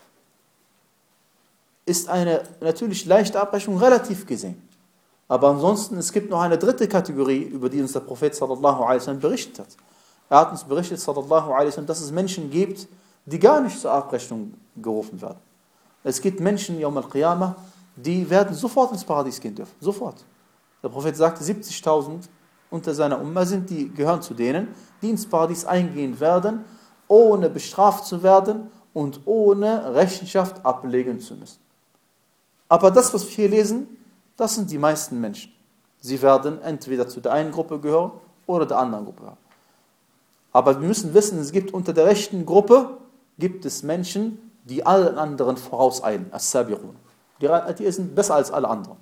ist eine natürlich leichte Abrechnung, relativ gesehen. Aber ansonsten, es gibt noch eine dritte Kategorie, über die uns der Prophet sallallahu alaihi wasallam berichtet hat. Er hat uns berichtet, sallallahu alaihi wasallam, dass es Menschen gibt, die gar nicht zur Abrechnung gerufen werden. Es gibt Menschen, Yawm al-Qiyamah, die werden sofort ins Paradies gehen dürfen. Sofort. Der Prophet sagte, siebzigtausend unter seiner Umma sind, die gehören zu denen, die ins Paradies eingehen werden, ohne bestraft zu werden und ohne Rechenschaft ablegen zu müssen. Aber das, was wir hier lesen, das sind die meisten Menschen. Sie werden entweder zu der einen Gruppe gehören oder der anderen Gruppe gehören. Aber wir müssen wissen, es gibt unter der rechten Gruppe, gibt es Menschen, die allen anderen vorauseilen, as-Sabiqun. Die, die sind besser als alle anderen.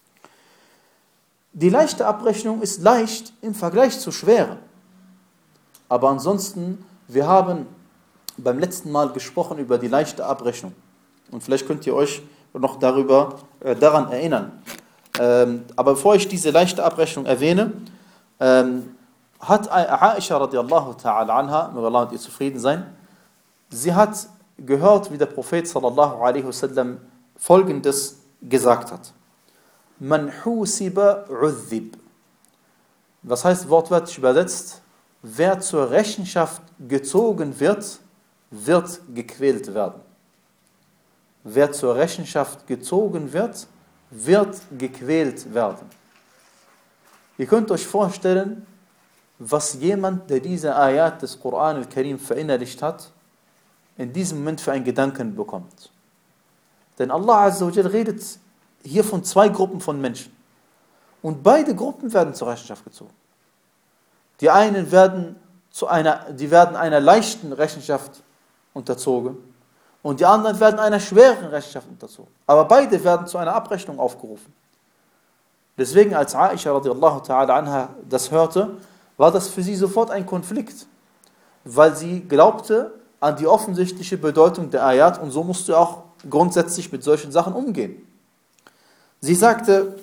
Die leichte Abrechnung ist leicht im Vergleich zur schweren. Aber ansonsten, wir haben beim letzten Mal gesprochen über die leichte Abrechnung. Und vielleicht könnt ihr euch noch darüber, äh, daran erinnern. Ähm, aber bevor ich diese leichte Abrechnung erwähne, ähm, hat Aisha radiallahu ta'ala anha, möge Allah mit ihr zufrieden sein, sie hat gehört, wie der Prophet sallallahu alaihi wasallam Folgendes gesagt hat. Man husiba udhib. Was heißt wortwörtlich übersetzt? Wer zur Rechenschaft gezogen wird, wird gequält werden. Wer zur Rechenschaft gezogen wird, wird gequält werden. Ihr könnt euch vorstellen, was jemand, der diese Ayat des Koran al-Karim verinnerlicht hat, in diesem Moment für einen Gedanken bekommt. Denn Allah Azza wa Jal redet hier von zwei Gruppen von Menschen. Und beide Gruppen werden zur Rechenschaft gezogen. Die einen werden, zu einer, die werden einer leichten Rechenschaft unterzogen und die anderen werden einer schweren Rechenschaft unterzogen. Aber beide werden zu einer Abrechnung aufgerufen. Deswegen, als Aisha radiallahu ta'ala anha das hörte, war das für sie sofort ein Konflikt, weil sie glaubte an die offensichtliche Bedeutung der Ayat und so musste sie auch grundsätzlich mit solchen Sachen umgehen. Sie sagte,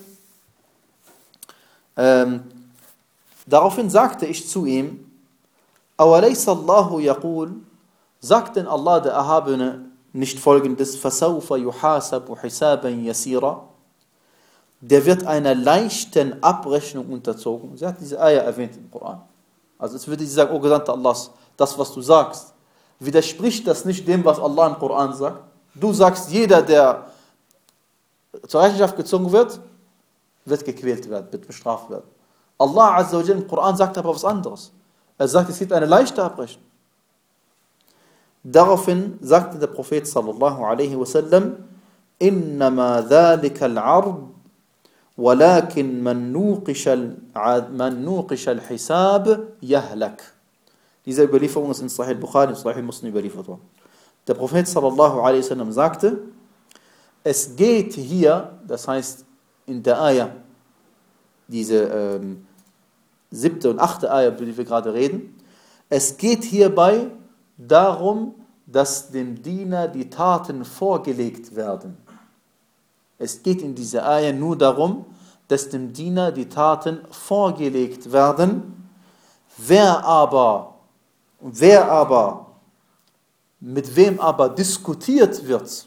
ähm, daraufhin sagte ich zu ihm, أَوَلَيْسَ اللَّهُ يَقُولُ, sagt denn Allah, der Erhabene, nicht Folgendes, فَسَوْفَ يُحَاسَبُ حِسَابًا يَسِيرًا, der wird einer leichten Abrechnung unterzogen. Sie hat diese Ayah erwähnt im Koran. Also es würde sie sagen, O Gesandter Allahs, das, was du sagst, widerspricht das nicht dem, was Allah im Koran sagt? Du sagst, jeder, der zur Rechenschaft gezogen wird, wird gequält werden, wird bestraft werden. Allah Azza wa Jalla im Koran sagt aber was anderes. Er sagt, es gibt eine leichte Abrechnung. Daraufhin sagte der Prophet sallallahu alaihi wasallam, إِنَّمَا ذَلِكَ الْعَرْض وَلَكِنْ مَنْ نُوقِشَ الْحِسَابِ يَهْلَكْ. Diese Überlieferung ist in Sahih Bukhari und Sahih Muslim überliefert worden. Der Prophet sallallahu alaihi wasallam sagte, es geht hier, das heißt in der Ayah, diese ähm, siebte und achte Ayah, über die wir gerade reden, es geht hierbei darum, dass dem Diener die Taten vorgelegt werden. Es geht in dieser Ayah nur darum, dass dem Diener die Taten vorgelegt werden, Wer aber, wer aber, mit wem aber diskutiert wird,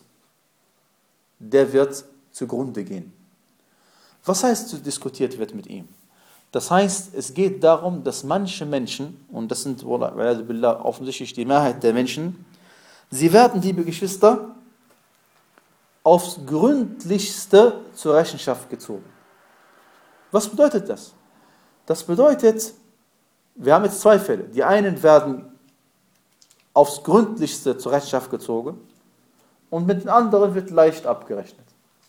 der wird zugrunde gehen. Was heißt, diskutiert wird mit ihm? Das heißt, es geht darum, dass manche Menschen, und das sind offensichtlich die Mehrheit der Menschen, sie werden, liebe Geschwister, aufs Gründlichste zur Rechenschaft gezogen. Was bedeutet das? Das bedeutet, wir haben jetzt zwei Fälle. Die einen werden aufs Gründlichste zur Rechenschaft gezogen und mit den anderen wird leicht abgerechnet.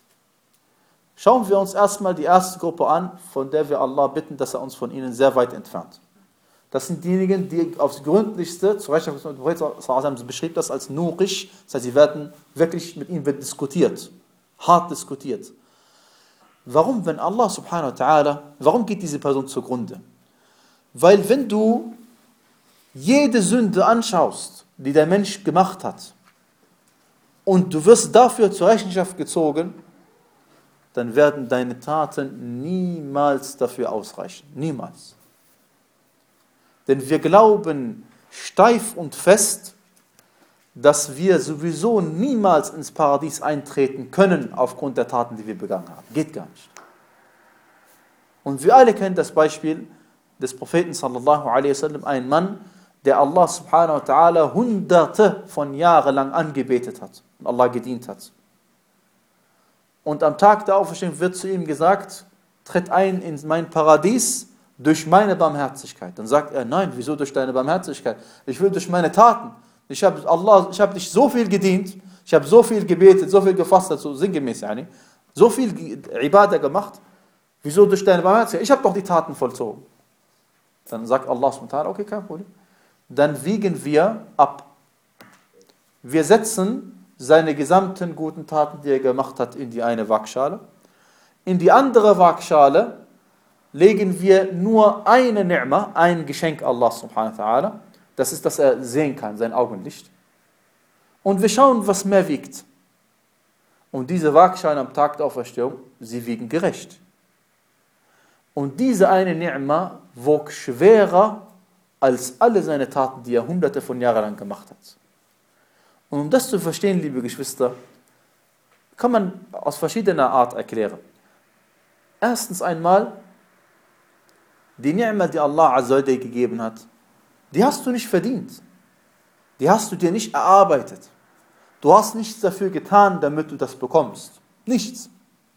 Schauen wir uns erstmal die erste Gruppe an, von der wir Allah bitten, dass er uns von ihnen sehr weit entfernt. Das sind diejenigen, die aufs Gründlichste zur Rechenschaft gezogen werden. Der Prophet beschrieb das als Nurish, das heißt, sie werden wirklich, mit ihnen wird diskutiert, hart diskutiert. Warum, wenn Allah subhanahu wa ta'ala, warum geht diese Person zugrunde? Weil wenn du jede Sünde anschaust, die der Mensch gemacht hat, und du wirst dafür zur Rechenschaft gezogen, dann werden deine Taten niemals dafür ausreichen. Niemals. Denn wir glauben steif und fest, dass wir sowieso niemals ins Paradies eintreten können aufgrund der Taten, die wir begangen haben. Geht gar nicht. Und wir alle kennen das Beispiel des Propheten sallallahu alaihi wasallam, ein Mann, der Allah subhanahu wa ta'ala hunderte von Jahren lang angebetet hat und Allah gedient hat. Und am Tag der Auferstehung wird zu ihm gesagt, tritt ein in mein Paradies durch meine Barmherzigkeit. Dann sagt er, nein, wieso durch deine Barmherzigkeit? Ich will durch meine Taten. Ich habe Allah, ich habe dich so viel gedient, ich habe so viel gebetet, so viel gefastet, so sinngemäß, yani, so viel Ibadah gemacht. Wieso durch deine Barmherzigkeit? Ich habe doch die Taten vollzogen. Dann sagt Allah subhanahu wa ta'ala, okay, kein Problem. Dann wiegen wir ab. Wir setzen seine gesamten guten Taten, die er gemacht hat, in die eine Waagschale. In die andere Waagschale legen wir nur eine Ni'ma, ein Geschenk Allah subhanahu wa ta'ala. Das ist, dass er sehen kann, sein Augenlicht. Und wir schauen, was mehr wiegt. Und diese Waagschale am Tag der Auferstehung, sie wiegen gerecht. Und diese eine Ni'ma wog schwerer als alle seine Taten, die er hunderte von Jahren lang gemacht hat. Und um das zu verstehen, liebe Geschwister, kann man aus verschiedener Art erklären. Erstens einmal, die Ni'ma, die Allah Azza dir gegeben hat, die hast du nicht verdient. Die hast du dir nicht erarbeitet. Du hast nichts dafür getan, damit du das bekommst. Nichts.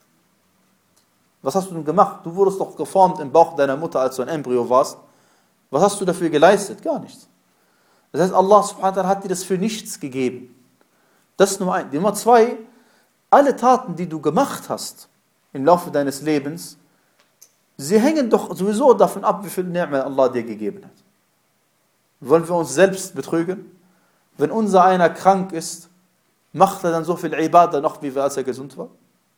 Was hast du denn gemacht? Du wurdest doch geformt im Bauch deiner Mutter, als du ein Embryo warst. Was hast du dafür geleistet? Gar nichts. Das heißt, Allah subhanahu wa ta'ala hat dir das für nichts gegeben. Das ist Nummer eins. Nummer zwei, alle Taten, die du gemacht hast im Laufe deines Lebens, sie hängen doch sowieso davon ab, wie viel Ni'ma Allah dir gegeben hat. Wollen wir uns selbst betrügen? Wenn unser einer krank ist, macht er dann so viel Ibadah noch, wie als er gesund war?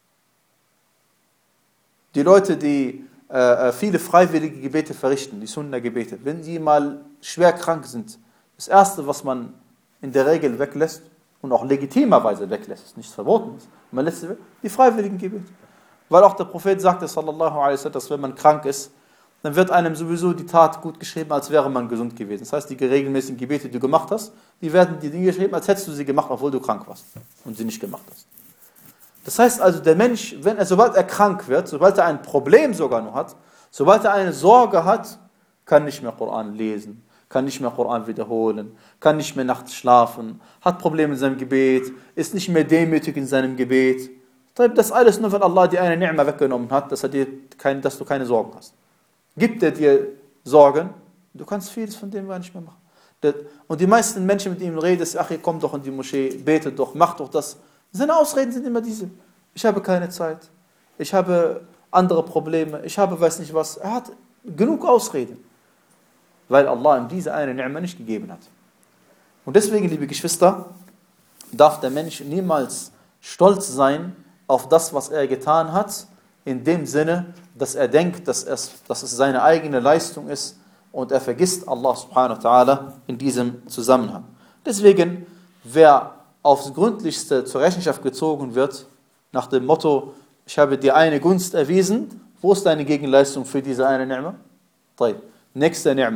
Die Leute, die äh, viele freiwillige Gebete verrichten, die Sunna-Gebete, wenn sie mal schwer krank sind, das Erste, was man in der Regel weglässt und auch legitimerweise weglässt, ist nichts Verbotenes, man lässt die freiwilligen Gebete. Weil auch der Prophet sagte, sallallahu alaihi wasallam, dass wenn man krank ist, dann wird einem sowieso die Tat gut geschrieben, als wäre man gesund gewesen. Das heißt, die regelmäßigen Gebete, die du gemacht hast, die werden dir geschrieben, als hättest du sie gemacht, obwohl du krank warst und sie nicht gemacht hast. Das heißt also, der Mensch, wenn er, sobald er krank wird, sobald er ein Problem sogar noch hat, sobald er eine Sorge hat, kann nicht mehr Koran lesen, kann nicht mehr Koran wiederholen, kann nicht mehr nachts schlafen, hat Probleme in seinem Gebet, ist nicht mehr demütig in seinem Gebet. Das alles nur, wenn Allah dir eine Ni'ma weggenommen hat, dass, er dir kein, dass du keine Sorgen hast. Gibt er dir Sorgen, du kannst vieles von dem gar nicht mehr machen. Und die meisten Menschen, mit denen du redest, ach, komm doch in die Moschee, bete doch, mach doch das. Seine Ausreden sind immer diese. Ich habe keine Zeit, ich habe andere Probleme, ich habe weiß nicht was. Er hat genug Ausreden, weil Allah ihm diese eine Ni'ma nicht gegeben hat. Und deswegen, liebe Geschwister, darf der Mensch niemals stolz sein auf das, was er getan hat, in dem Sinne, dass er denkt, dass es, dass es seine eigene Leistung ist und er vergisst Allah subhanahu wa ta'ala in diesem Zusammenhang. Deswegen, wer aufs Gründlichste zur Rechenschaft gezogen wird, nach dem Motto, ich habe dir eine Gunst erwiesen, wo ist deine Gegenleistung für diese eine Ni'ma? Nächste Ni'ma.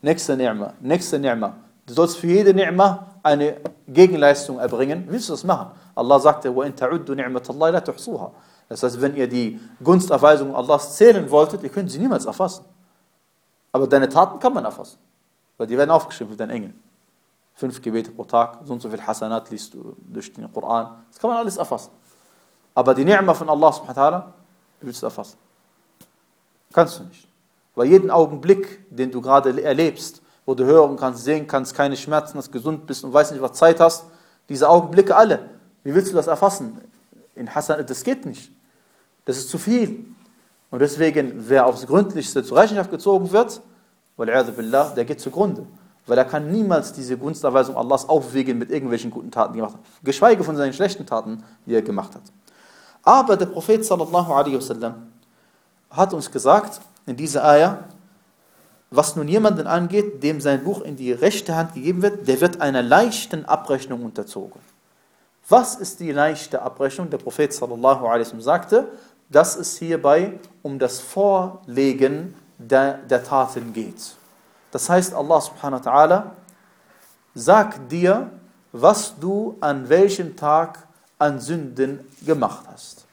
nächste Ni'ma, nächste Ni'ma. Du sollst für jede Ni'ma eine Gegenleistung erbringen. Willst du das machen? Allah sagte, وَإِن تَعُدُّ نِعْمَةَ اللَّهِ لَا تُحْصُوهَا. Das heißt, wenn ihr die Gunsterweisungen Allahs zählen wolltet, ihr könnt sie niemals erfassen. Aber deine Taten kann man erfassen. Weil die werden aufgeschrieben für deinen Engel. Fünf Gebete pro Tag, so und so viel Hasanat liest du durch den Koran. Das kann man alles erfassen. Aber die Ni'ma von Allah subhanahu wa ta'ala willst du erfassen. Kannst du nicht. Weil jeden Augenblick, den du gerade erlebst, wo du hören kannst, sehen kannst, keine Schmerzen hast, gesund bist und weißt nicht, was Zeit hast, diese Augenblicke alle, wie willst du das erfassen? In Hasan, das geht nicht. Das ist zu viel. Und deswegen, wer aufs Gründlichste zur Rechenschaft gezogen wird, billah, der geht zugrunde. Weil er kann niemals diese Gunsterweisung Allahs aufwiegen mit irgendwelchen guten Taten, die er gemacht hat. Geschweige von seinen schlechten Taten, die er gemacht hat. Aber der Prophet sallallahu alaihi wasallam hat uns gesagt, in dieser Ayah, was nun jemanden angeht, dem sein Buch in die rechte Hand gegeben wird, der wird einer leichten Abrechnung unterzogen. Was ist die leichte Abrechnung? Der Prophet sallallahu alaihi wasallam sagte, dass es hierbei um das Vorlegen der, der Taten geht. Das heißt, Allah subhanahu wa ta'ala sagt dir, was du an welchem Tag an Sünden gemacht hast.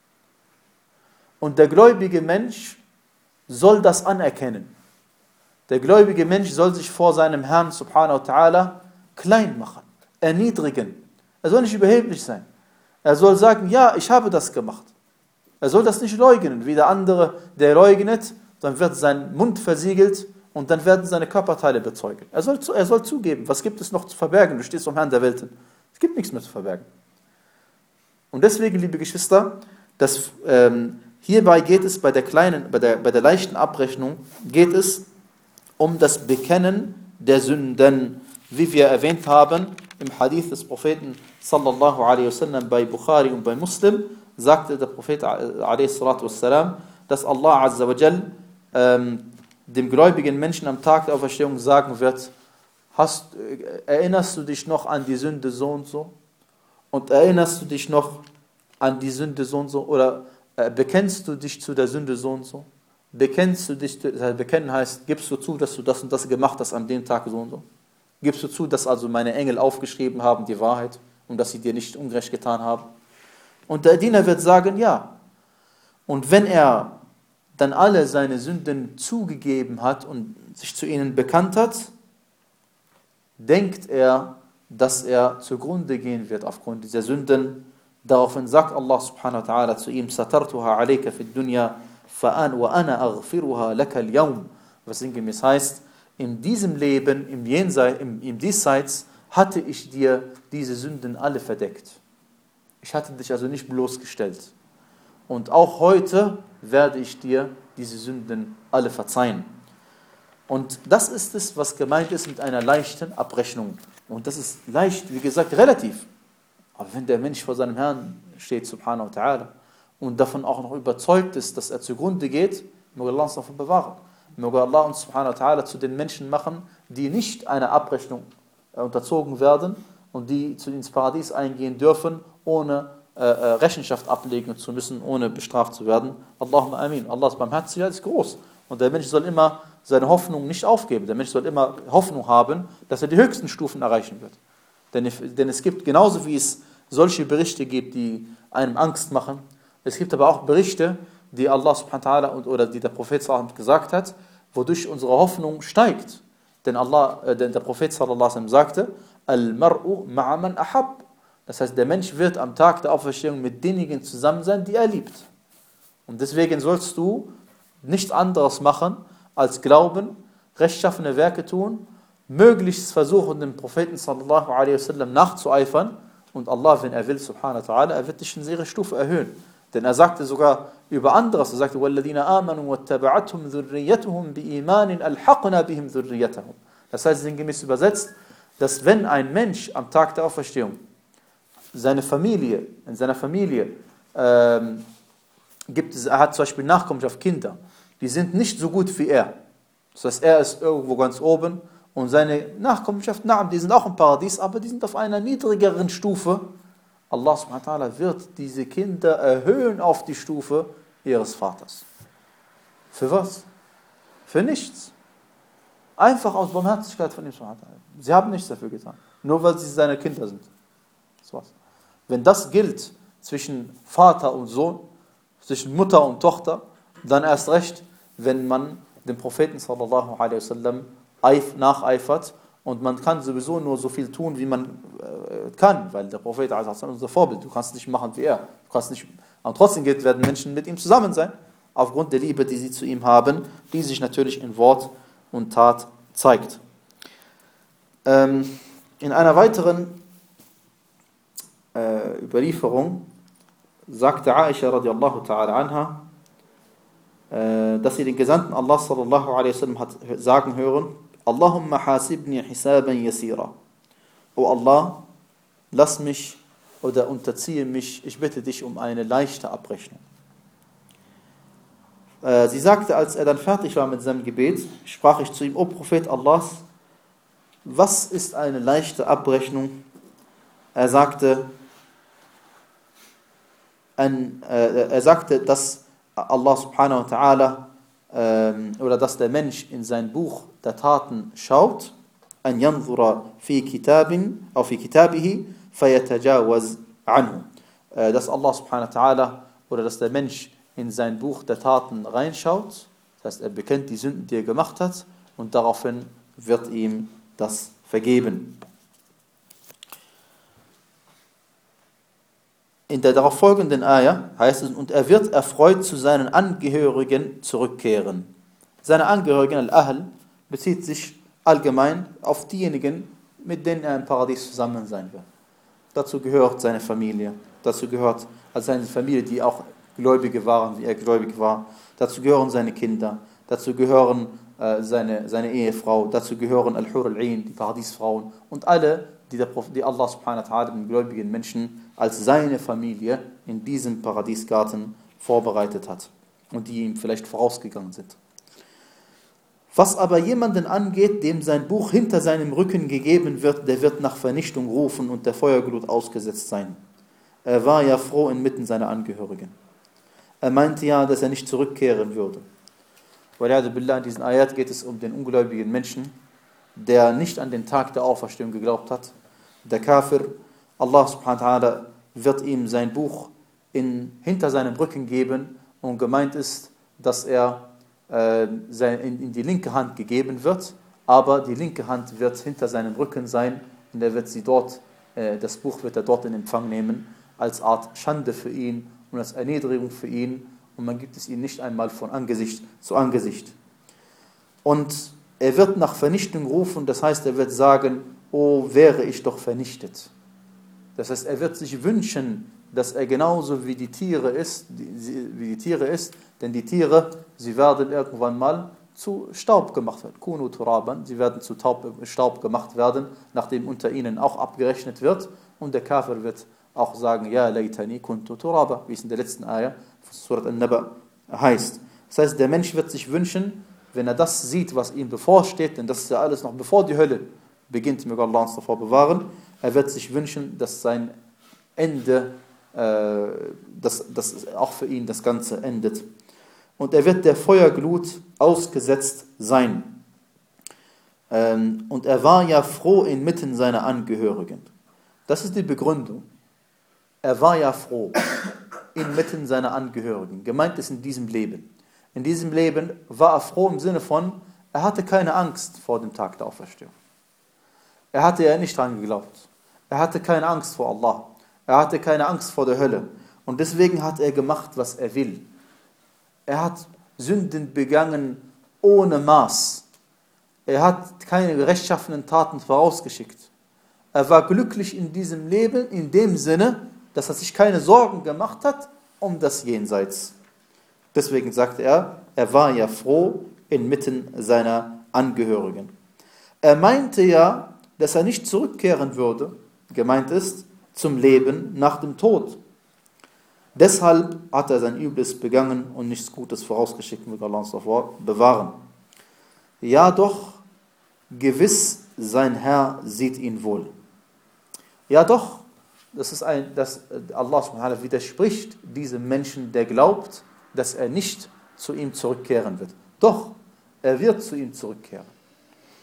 Und der gläubige Mensch soll das anerkennen. Der gläubige Mensch soll sich vor seinem Herrn subhanahu wa ta'ala klein machen, erniedrigen. Er soll nicht überheblich sein. Er soll sagen, ja, ich habe das gemacht. Er soll das nicht leugnen, wie der andere, der leugnet, dann wird sein Mund versiegelt und dann werden seine Körperteile bezeugen. Er soll, er soll zugeben, was gibt es noch zu verbergen? Du stehst vom Herrn der Welten. Es gibt nichts mehr zu verbergen. Und deswegen, liebe Geschwister, dass, ähm, hierbei geht es bei der kleinen, bei der, bei der leichten Abrechnung, geht es um das Bekennen der Sünden, wie wir erwähnt haben, im Hadith des Propheten sallallahu alaihi wasallam bei Bukhari und bei Muslim, sagte der Prophet alaihi salatu wassalam, dass Allah azza wa jal ähm, dem gläubigen Menschen am Tag der Auferstehung sagen wird, hast, erinnerst du dich noch an die Sünde so und so? Und erinnerst du dich noch an die Sünde so und so? Oder äh, bekennst du dich zu der Sünde so und so? Bekennst du dich, äh, bekennen heißt, gibst du zu, dass du das und das gemacht hast an dem Tag so und so? Gibst du zu, dass also meine Engel aufgeschrieben haben, die Wahrheit, und dass sie dir nicht ungerecht getan haben? Und der Diener wird sagen, ja. Und wenn er dann alle seine Sünden zugegeben hat und sich zu ihnen bekannt hat, denkt er, dass er zugrunde gehen wird aufgrund dieser Sünden. Daraufhin sagt Allah subhanahu wa ta'ala zu ihm, Satartuha alayka fid dunya fa'an wa ana aghfiruha laka al-yawm. Was sinngemäß heißt, in diesem Leben, im Jenseits, im, im Diesseits, hatte ich dir diese Sünden alle verdeckt. Ich hatte dich also nicht bloßgestellt. Und auch heute werde ich dir diese Sünden alle verzeihen. Und das ist es, was gemeint ist mit einer leichten Abrechnung. Und das ist leicht, wie gesagt, relativ. Aber wenn der Mensch vor seinem Herrn steht, subhanahu wa ta'ala, und davon auch noch überzeugt ist, dass er zugrunde geht, möge Allah uns davon bewahren. Möge Allah uns subhanahu wa ta'ala zu den Menschen machen, die nicht einer Abrechnung unterzogen werden und die zu ins Paradies eingehen dürfen, ohne äh, Rechenschaft ablegen zu müssen, ohne bestraft zu werden. Allahumma amin. Allahs Barmherzigkeit ist groß. Und der Mensch soll immer seine Hoffnung nicht aufgeben. Der Mensch soll immer Hoffnung haben, dass er die höchsten Stufen erreichen wird. Denn, denn es gibt, genauso wie es solche Berichte gibt, die einem Angst machen, es gibt aber auch Berichte, die Allah subhanahu wa ta'ala oder die der Prophet sallallahu alaihi wasallam gesagt hat, wodurch unsere Hoffnung steigt. Denn, Allah, äh, denn der Prophet sallallahu alaihi wasallam sagte, Al-mar'u ma'a man ahab. Das heißt, der Mensch wird am Tag der Auferstehung mit denjenigen zusammen sein, die er liebt. Und deswegen sollst du nichts anderes machen, als glauben, rechtschaffene Werke tun, möglichst versuchen, dem Propheten sallallahu alaihi wasallam nachzueifern. Und Allah, wenn er will, subhanahu wa ta'ala, er wird dich in ihre Stufe erhöhen. Denn er sagte sogar über anderes, er sagte, وَالَّذِينَ آمَنُوا وَاتَّبَعَتْهُمْ ذُرِّيَّتُهُمْ بِإِيمَانٍ أَلْحَقْنَا بِهِمْ ذُرِّيَّتَهُمْ. Das heißt, sinngemäß übersetzt, dass wenn ein Mensch am Tag der Auferstehung seine Familie, in seiner Familie ähm, gibt es, er hat zum Beispiel Nachkommenschaft, Kinder, die sind nicht so gut wie er. Das heißt, er ist irgendwo ganz oben und seine Nachkommenschaft, na, die sind auch im Paradies, aber die sind auf einer niedrigeren Stufe. Allah subhanahu wa ta'ala wird diese Kinder erhöhen auf die Stufe ihres Vaters. Für was? Für nichts. Einfach aus Barmherzigkeit von ihm. Sie haben nichts dafür getan. Nur weil sie seine Kinder sind. Das war's. Wenn das gilt zwischen Vater und Sohn, zwischen Mutter und Tochter, dann erst recht, wenn man dem Propheten sallallahu alaihi wasallam nacheifert, und man kann sowieso nur so viel tun, wie man äh, kann, weil der Prophet ist unser Vorbild. Du kannst nicht machen wie er. Du kannst nicht, aber trotzdem werden Menschen mit ihm zusammen sein, aufgrund der Liebe, die sie zu ihm haben, die sich natürlich in Wort und Tat zeigt. Ähm, in einer weiteren äh, Überlieferung sagte Aisha radiallahu ta'ala anha, äh, dass sie den Gesandten Allah sallallahu alaihi wasallam hat sagen hören: Allahumma hasibni hisaban yasira. O Allah, lass mich oder unterziehe mich, ich bitte dich um eine leichte Abrechnung. Äh, sie sagte, als er dann fertig war mit seinem Gebet, sprach ich zu ihm: O Prophet Allahs, was ist eine leichte Abrechnung? Er sagte, ein, äh, er sagte, dass Allah subhanahu wa ta'ala ähm, oder dass der Mensch in sein Buch der Taten schaut, an yanzura fi kitabin auf fi kitabihi fayatajawaz anhu, äh, dass Allah subhanahu wa ta'ala oder dass der Mensch in sein Buch der Taten reinschaut, das heißt, er bekennt die Sünden, die er gemacht hat, und daraufhin wird ihm das vergeben. In der darauf folgenden Ayah heißt es: Und er wird erfreut zu seinen Angehörigen zurückkehren. Seine Angehörigen, Al-Ahl, bezieht sich allgemein auf diejenigen, mit denen er im Paradies zusammen sein wird. Dazu gehört seine Familie, dazu gehört also seine Familie, die auch Gläubige waren, wie er gläubig war. Dazu gehören seine Kinder, dazu gehören äh, seine, seine Ehefrau, dazu gehören Al-Hur al-Ain, die Paradiesfrauen, und alle, die, der, die Allah subhanahu wa ta'ala den gläubigen Menschen als seine Familie in diesem Paradiesgarten vorbereitet hat und die ihm vielleicht vorausgegangen sind. Was aber jemanden angeht, dem sein Buch hinter seinem Rücken gegeben wird, der wird nach Vernichtung rufen und der Feuerglut ausgesetzt sein. Er war ja froh inmitten seiner Angehörigen. Er meinte ja, dass er nicht zurückkehren würde. Wal'iyadu billah, in diesen Ayat geht es um den ungläubigen Menschen, der nicht an den Tag der Auferstehung geglaubt hat. Der Kafir, Allah subhanahu wa ta'ala wird ihm sein Buch in, hinter seinem Rücken geben, und gemeint ist, dass er äh, sein, in, in die linke Hand gegeben wird, aber die linke Hand wird hinter seinem Rücken sein, und er wird sie dort, äh, das Buch wird er dort in Empfang nehmen, als Art Schande für ihn und als Erniedrigung für ihn, und man gibt es ihm nicht einmal von Angesicht zu Angesicht. Und er wird nach Vernichtung rufen, das heißt, er wird sagen: Oh, wäre ich doch vernichtet. Das heißt, er wird sich wünschen, dass er genauso wie die Tiere ist, wie die Tiere ist, denn die Tiere, sie werden irgendwann mal zu Staub gemacht werden. Kunu turaban, sie werden zu Staub gemacht werden, nachdem unter ihnen auch abgerechnet wird, und der Kafir wird auch sagen: Ja, laytani kuntu turaba, wie es in der letzten Ayah von Surat An-Naba heißt. Das heißt, der Mensch wird sich wünschen, wenn er das sieht, was ihm bevorsteht, denn das ist ja alles noch bevor die Hölle beginnt, möge Allah uns davor bewahren, er wird sich wünschen, dass sein Ende, äh, dass, dass auch für ihn das Ganze endet. Und er wird der Feuerglut ausgesetzt sein. Ähm, und er war ja froh inmitten seiner Angehörigen. Das ist die Begründung. Er war ja froh inmitten seiner Angehörigen. Gemeint ist in diesem Leben. In diesem Leben war er froh im Sinne von, er hatte keine Angst vor dem Tag der Auferstehung. Er hatte ja nicht dran geglaubt. Er hatte keine Angst vor Allah. Er hatte keine Angst vor der Hölle. Und deswegen hat er gemacht, was er will. Er hat Sünden begangen ohne Maß. Er hat keine rechtschaffenen Taten vorausgeschickt. Er war glücklich in diesem Leben in dem Sinne, dass er sich keine Sorgen gemacht hat um das Jenseits. Deswegen sagte er, er war ja froh inmitten seiner Angehörigen. Er meinte ja, dass er nicht zurückkehren würde, gemeint ist, zum Leben nach dem Tod. Deshalb hat er sein Übles begangen und nichts Gutes vorausgeschickt, möge Allah uns davor bewahren. Ja doch, gewiss, sein Herr sieht ihn wohl. Ja doch, das ist ein, dass Allah subhanahu wa ta'ala widerspricht diesem Menschen, der glaubt, dass er nicht zu ihm zurückkehren wird. Doch, er wird zu ihm zurückkehren.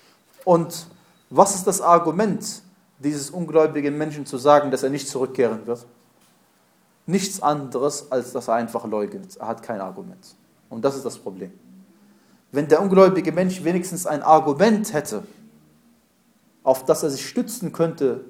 Und was ist das Argument dieses ungläubigen Menschen zu sagen, dass er nicht zurückkehren wird? Nichts anderes, als dass er einfach leugnet. Er hat kein Argument. Und das ist das Problem. Wenn der ungläubige Mensch wenigstens ein Argument hätte, auf das er sich stützen könnte,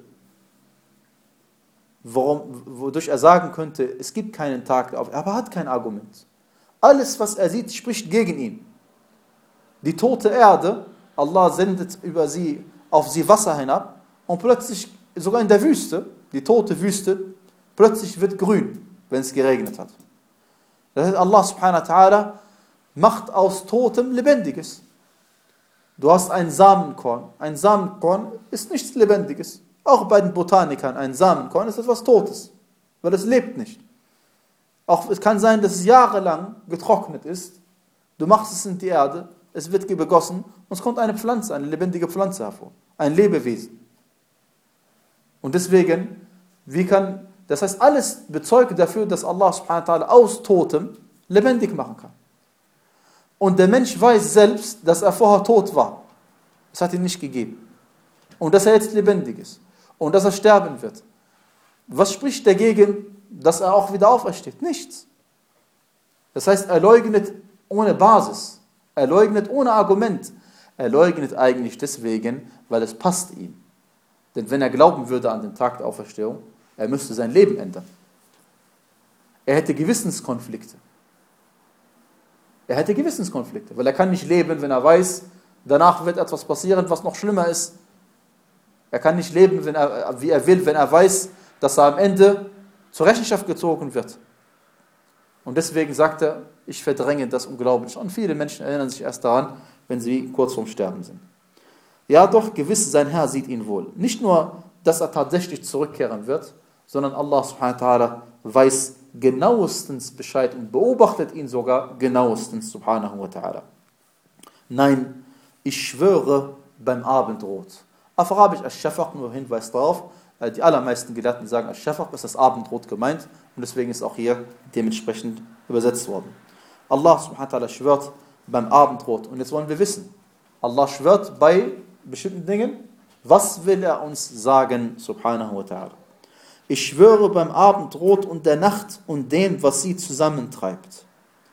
worum, wodurch er sagen könnte, es gibt keinen Tag, aber er hat kein Argument. Alles, was er sieht, spricht gegen ihn. Die tote Erde, Allah sendet über sie, auf sie Wasser hinab und plötzlich, sogar in der Wüste, die tote Wüste, plötzlich wird grün, wenn es geregnet hat. Das heißt, Allah subhanahu wa ta'ala macht aus Totem Lebendiges. Du hast ein Samenkorn. Ein Samenkorn ist nichts Lebendiges. Auch bei den Botanikern, ein Samenkorn ist etwas Totes, weil es lebt nicht. Auch es kann sein, dass es jahrelang getrocknet ist. Du machst es in die Erde, es wird begossen und es kommt eine Pflanze, eine lebendige Pflanze hervor. Ein Lebewesen. Und deswegen, wie kann, das heißt, alles bezeugt dafür, dass Allah subhanahu wa ta'ala aus Totem lebendig machen kann. Und der Mensch weiß selbst, dass er vorher tot war. Es hat ihn nicht gegeben. Und dass er jetzt lebendig ist. Und dass er sterben wird. Was spricht dagegen, dass er auch wieder aufersteht? Nichts. Das heißt, er leugnet ohne Basis. Er leugnet ohne Argument. Er leugnet eigentlich deswegen, weil es passt ihm. Denn wenn er glauben würde an den Tag der Auferstehung, er müsste sein Leben ändern. Er hätte Gewissenskonflikte. Er hätte Gewissenskonflikte, weil er kann nicht leben, wenn er weiß, danach wird etwas passieren, was noch schlimmer ist. Er kann nicht leben, wenn er, wie er will, wenn er weiß, dass er am Ende zur Rechenschaft gezogen wird. Und deswegen sagt er, ich verdränge das Unglaubliche. Und viele Menschen erinnern sich erst daran, wenn sie kurz vorm Sterben sind. Ja, doch, gewiss, sein Herr sieht ihn wohl. Nicht nur, dass er tatsächlich zurückkehren wird, sondern Allah subhanahu wa ta'ala weiß genauestens Bescheid und beobachtet ihn sogar genauestens, subhanahu wa ta'ala. Nein, ich schwöre beim Abendrot. Auf Arabisch Al-Shafaq, nur Hinweis darauf, die allermeisten Gelehrten sagen, Al-Shafaq ist das Abendrot gemeint und deswegen ist auch hier dementsprechend übersetzt worden. Allah subhanahu wa ta'ala schwört beim Abendrot. Und jetzt wollen wir wissen, Allah schwört bei bestimmten Dingen. Was will er uns sagen, subhanahu wa ta'ala? Ich schwöre beim Abendrot und der Nacht und dem, was sie zusammentreibt.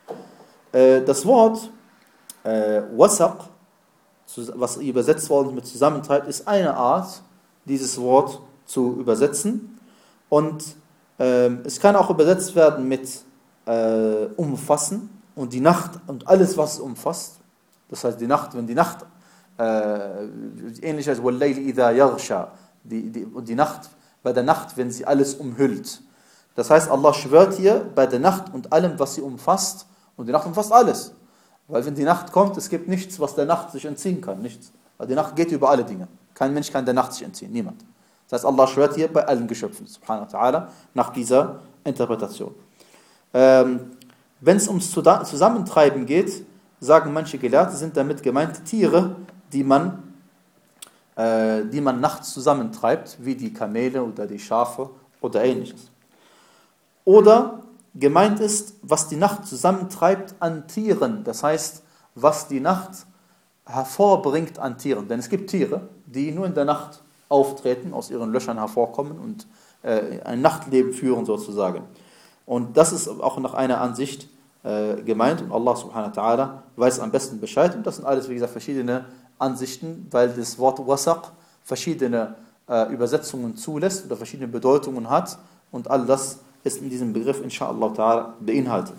Das Wort äh, Wasaq, was übersetzt worden mit zusammentreibt, ist eine Art, dieses Wort zu übersetzen. Und äh, es kann auch übersetzt werden mit äh, umfassen und die Nacht und alles, was es umfasst. Das heißt, die Nacht, wenn die Nacht, äh, ähnlich als وَاللَّيْلِ إِذَا يَغْشَى, die, die, und die Nacht, bei der Nacht, wenn sie alles umhüllt. Das heißt, Allah schwört hier bei der Nacht und allem, was sie umfasst. Und die Nacht umfasst alles. Weil wenn die Nacht kommt, es gibt nichts, was der Nacht sich entziehen kann. Nichts. Weil die Nacht geht über alle Dinge. Kein Mensch kann der Nacht sich entziehen. Niemand. Das heißt, Allah schwört hier bei allen Geschöpfen, subhanahu wa ta'ala, nach dieser Interpretation. Ähm, wenn es ums Zusammentreiben geht, sagen manche Gelehrte, sind damit gemeint Tiere, die man die man nachts zusammentreibt, wie die Kamele oder die Schafe oder ähnliches. Oder gemeint ist, was die Nacht zusammentreibt an Tieren, das heißt, was die Nacht hervorbringt an Tieren. Denn es gibt Tiere, die nur in der Nacht auftreten, aus ihren Löchern hervorkommen und äh, ein Nachtleben führen sozusagen. Und das ist auch nach einer Ansicht äh, gemeint und Allah subhanahu wa ta'ala weiß am besten Bescheid und das sind alles, wie gesagt, verschiedene Ansichten, weil das Wort Wasaq verschiedene äh, Übersetzungen zulässt oder verschiedene Bedeutungen hat und all das ist in diesem Begriff inshallah ta'ala beinhaltet.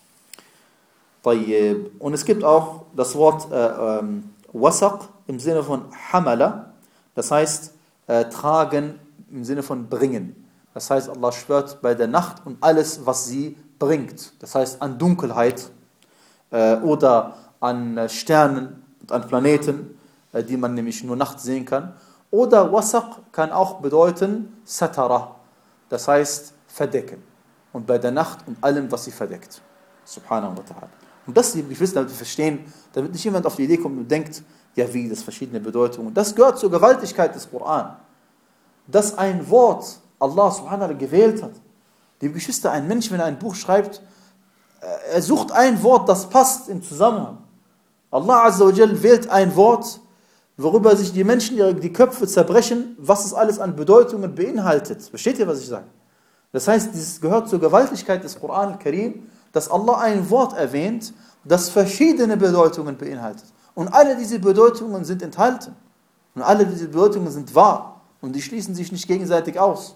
Und es gibt auch das Wort äh, ähm, Wasaq im Sinne von Hamala, das heißt äh, tragen im Sinne von bringen. Das heißt, Allah schwört bei der Nacht und alles, was sie bringt. Das heißt an Dunkelheit äh, oder an äh, Sternen und an Planeten, die man nämlich nur nachts sehen kann. Oder Wasaq kann auch bedeuten Satara, das heißt verdecken. Und bei der Nacht und allem, was sie verdeckt. Subhanahu wa ta'ala. Und das, ich will, damit wir verstehen, damit nicht jemand auf die Idee kommt und denkt, ja wie, das verschiedene Bedeutungen. Das gehört zur Gewaltigkeit des Koran. Dass ein Wort Allah subhanahu wa ta'ala gewählt hat. Die Geschwister, ein Mensch, wenn er ein Buch schreibt, er sucht ein Wort, das passt im Zusammenhang. Allah azza wa jal wählt ein Wort, worüber sich die Menschen ihre, die Köpfe zerbrechen, was es alles an Bedeutungen beinhaltet. Versteht ihr, was ich sage? Das heißt, dieses gehört zur Gewaltigkeit des Koran al-Karim, dass Allah ein Wort erwähnt, das verschiedene Bedeutungen beinhaltet. Und alle diese Bedeutungen sind enthalten. Und alle diese Bedeutungen sind wahr. Und die schließen sich nicht gegenseitig aus.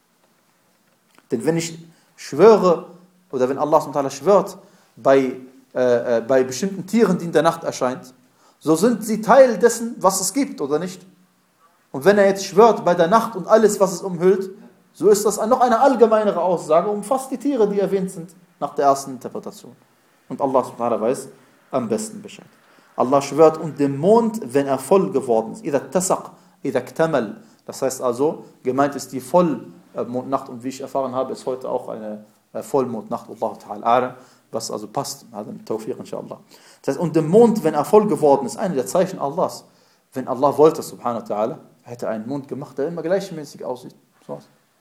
Denn wenn ich schwöre, oder wenn Allah subhanahu wa ta'ala schwört, bei, äh, bei bestimmten Tieren, die in der Nacht erscheint, so sind sie Teil dessen, was es gibt, oder nicht? Und wenn er jetzt schwört bei der Nacht und alles, was es umhüllt, so ist das noch eine allgemeinere Aussage, umfasst die Tiere, die erwähnt sind, nach der ersten Interpretation. Und Allah subhanahu wa ta'ala weiß am besten Bescheid. Allah schwört und dem Mond, wenn er voll geworden ist. Idha tasaq, idha ktamal. Das heißt also, gemeint ist die Vollmondnacht, und wie ich erfahren habe, ist heute auch eine Vollmondnacht, Allah ta'ala, was also passt, mit Tawfiq inshallah. Das heißt, und dem Mond, wenn er voll geworden ist, eine der Zeichen Allahs, wenn Allah wollte, subhanahu wa ta'ala, hätte er einen Mond gemacht, der immer gleichmäßig aussieht. So.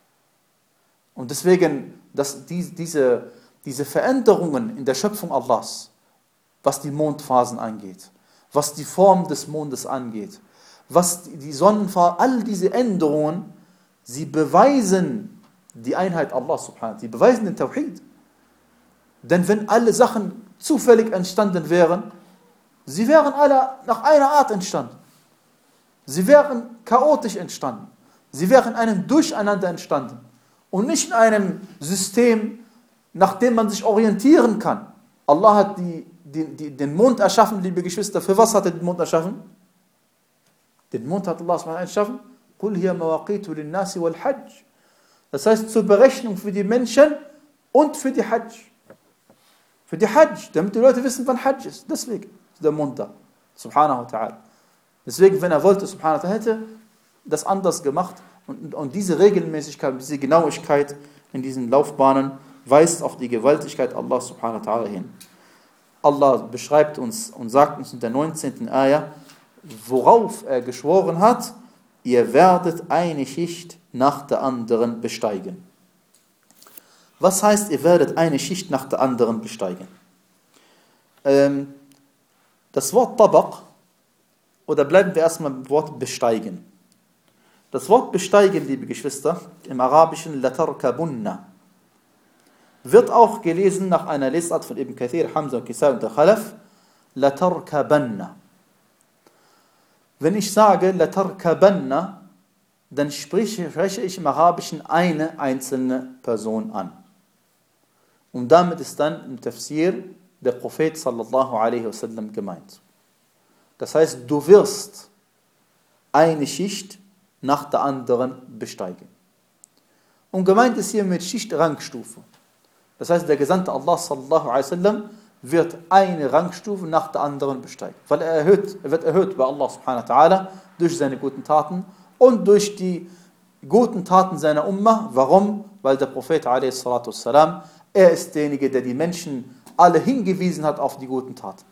Und deswegen, dass die, diese, diese Veränderungen in der Schöpfung Allahs, was die Mondphasen angeht, was die Form des Mondes angeht, was die Sonnenphase, all diese Änderungen, sie beweisen die Einheit Allahs subhanahu wa ta'ala, sie beweisen den Tawhid. Denn wenn alle Sachen zufällig entstanden wären, sie wären alle nach einer Art entstanden. Sie wären chaotisch entstanden. Sie wären in einem Durcheinander entstanden. Und nicht in einem System, nach dem man sich orientieren kann. Allah hat die, die, die, den Mond erschaffen, liebe Geschwister. Für was hat er den Mond erschaffen? Den Mond hat Allah erschaffen. قُلْ هِيَ مَوَاقِيتُ لِلنَّاسِ وَالْحَجِّ. Das heißt, zur Berechnung für die Menschen und für die Hajj. Für die Hajj, damit die Leute wissen, wann Hajj ist. Deswegen ist der Mond da. Subhanahu wa ta'ala. Deswegen, wenn er wollte, subhanahu wa ta'ala, hätte das anders gemacht. Und, und diese Regelmäßigkeit, diese Genauigkeit in diesen Laufbahnen weist auf die Gewaltigkeit Allah subhanahu wa ta'ala hin. Allah beschreibt uns und sagt uns in der neunzehnten Ayah, worauf er geschworen hat, ihr werdet eine Schicht nach der anderen besteigen. Was heißt, ihr werdet eine Schicht nach der anderen besteigen? Ähm, das Wort Tabaq, oder bleiben wir erstmal beim Wort besteigen. Das Wort besteigen, liebe Geschwister, im Arabischen latarkabunna, wird auch gelesen nach einer Lesart von Ibn Kathir, Hamza und Kisai und der Khalaf, latarkabanna. Wenn ich sage latarkabanna, dann spreche, spreche ich im Arabischen eine einzelne Person an. Und damit ist dann im Tafsir der Prophet sallallahu alaihi wasallam gemeint. Das heißt, du wirst eine Schicht nach der anderen besteigen. Und gemeint ist hier mit Schicht Rangstufe. Das heißt, der Gesandte Allah sallallahu alaihi wasallam wird eine Rangstufe nach der anderen besteigen. Weil er, erhöht, er wird erhöht bei Allah subhanahu wa ta'ala durch seine guten Taten und durch die guten Taten seiner Ummah. Warum? Weil der Prophet alaihi salatu wassalam, er ist derjenige, der die Menschen alle hingewiesen hat auf die guten Taten.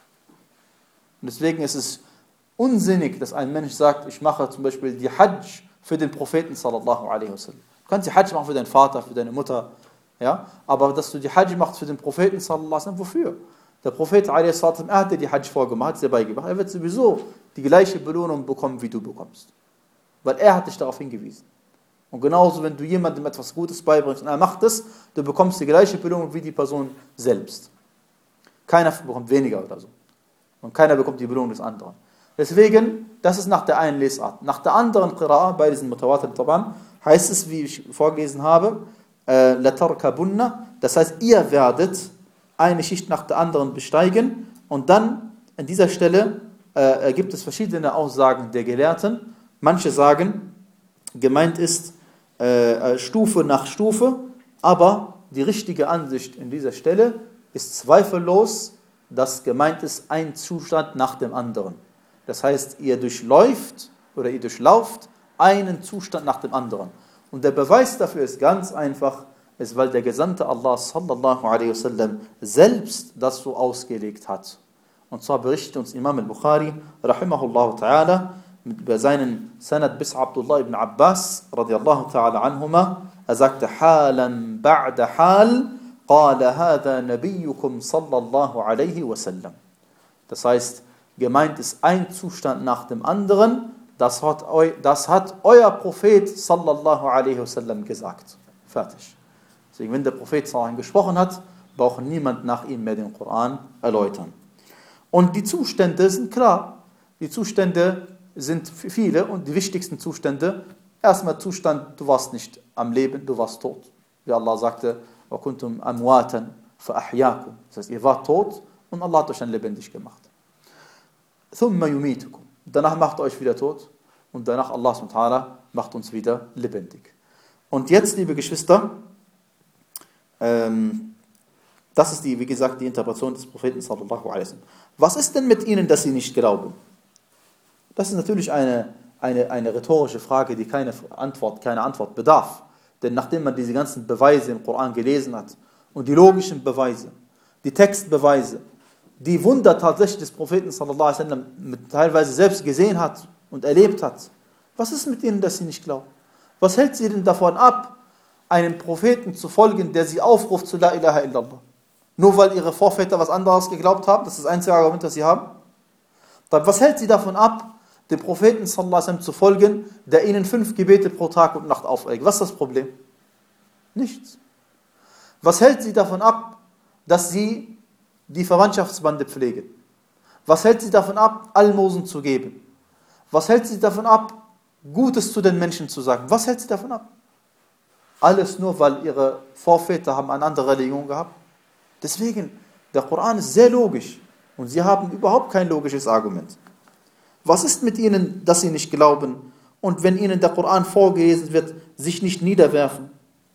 Und deswegen ist es unsinnig, dass ein Mensch sagt, ich mache zum Beispiel die Hajj für den Propheten sallallahu alaihi wasallam. Du kannst die Hajj machen für deinen Vater, für deine Mutter, ja, aber dass du die Hajj machst für den Propheten sallallahu alaihi wasallam, wofür? Der Prophet alaihi wasallam, er hat dir die Hajj vorgemacht, hat sie beigebracht, er wird sowieso die gleiche Belohnung bekommen, wie du bekommst. Weil er hat dich darauf hingewiesen. Und genauso, wenn du jemandem etwas Gutes beibringst und er macht es, du bekommst die gleiche Belohnung wie die Person selbst. Keiner bekommt weniger oder so. Und keiner bekommt die Belohnung des anderen. Deswegen, das ist nach der einen Lesart. Nach der anderen Qira'a, bei diesen Mutawatir Taban, heißt es, wie ich vorgelesen habe, äh, latarkabunna, das heißt, ihr werdet eine Schicht nach der anderen besteigen. Und dann, an dieser Stelle, äh, gibt es verschiedene Aussagen der Gelehrten. Manche sagen, gemeint ist äh, Stufe nach Stufe, aber die richtige Ansicht in dieser Stelle ist zweifellos, dass gemeint ist ein Zustand nach dem anderen. Das heißt, ihr durchläuft oder ihr durchlauft einen Zustand nach dem anderen. Und der Beweis dafür ist ganz einfach, ist, weil der Gesandte Allah sallallahu alaihi wasallam selbst das so ausgelegt hat. Und zwar berichtet uns Imam al-Bukhari, rahimahullah ta'ala, über seinen Sanad bis Abdullah ibn Abbas, radiallahu ta'ala anhuma, er sagte, halan ba'da hal, qala hada nabiyukum sallallahu alaihi wasallam. Das heißt, gemeint ist ein Zustand nach dem anderen, das hat, eu, das hat euer Prophet sallallahu alaihi wasallam gesagt. Fertig. Deswegen, wenn der Prophet sallallahu alaihi gesprochen hat, braucht niemand nach ihm mehr den Koran erläutern. Und die Zustände sind klar. Die Zustände sind viele und die wichtigsten Zustände, erstmal Zustand, du warst nicht am Leben, du warst tot. Wie Allah sagte, وَكُنْتُمْ أَمْوَاتًا فَأَحْيَاكُمْ. Das heißt, ihr wart tot und Allah hat euch dann lebendig gemacht. ثُمَّ يُمِيتُكُمْ. Danach macht er euch wieder tot und danach Allah subhanahu wa ta'ala macht uns wieder lebendig. Und jetzt, liebe Geschwister, ähm, das ist die, wie gesagt, die Interpretation des Propheten sallallahu alaihi wasallam. Was ist denn mit ihnen, dass sie nicht glauben? Das ist natürlich eine, eine, eine rhetorische Frage, die keine Antwort, keine Antwort bedarf. Denn nachdem man diese ganzen Beweise im Koran gelesen hat und die logischen Beweise, die Textbeweise, die Wunder tatsächlich des Propheten sallallahu alaihi wasallam teilweise selbst gesehen hat und erlebt hat, was ist mit ihnen, dass sie nicht glauben? Was hält sie denn davon ab, einem Propheten zu folgen, der sie aufruft zu La ilaha illallah? Nur weil ihre Vorväter was anderes geglaubt haben? Das ist das einzige Argument, das sie haben? Was hält sie davon ab, dem Propheten sallallahu alaihi wasallam zu folgen, der ihnen fünf Gebete pro Tag und Nacht auferlegt? Was ist das Problem? Nichts. Was hält sie davon ab, dass sie die Verwandtschaftsbande pflegen? Was hält sie davon ab, Almosen zu geben? Was hält sie davon ab, Gutes zu den Menschen zu sagen? Was hält sie davon ab? Alles nur, weil ihre Vorväter haben eine andere Religion gehabt. Deswegen, der Koran ist sehr logisch und sie haben überhaupt kein logisches Argument. Was ist mit ihnen, dass sie nicht glauben und wenn ihnen der Koran vorgelesen wird, sich nicht niederwerfen?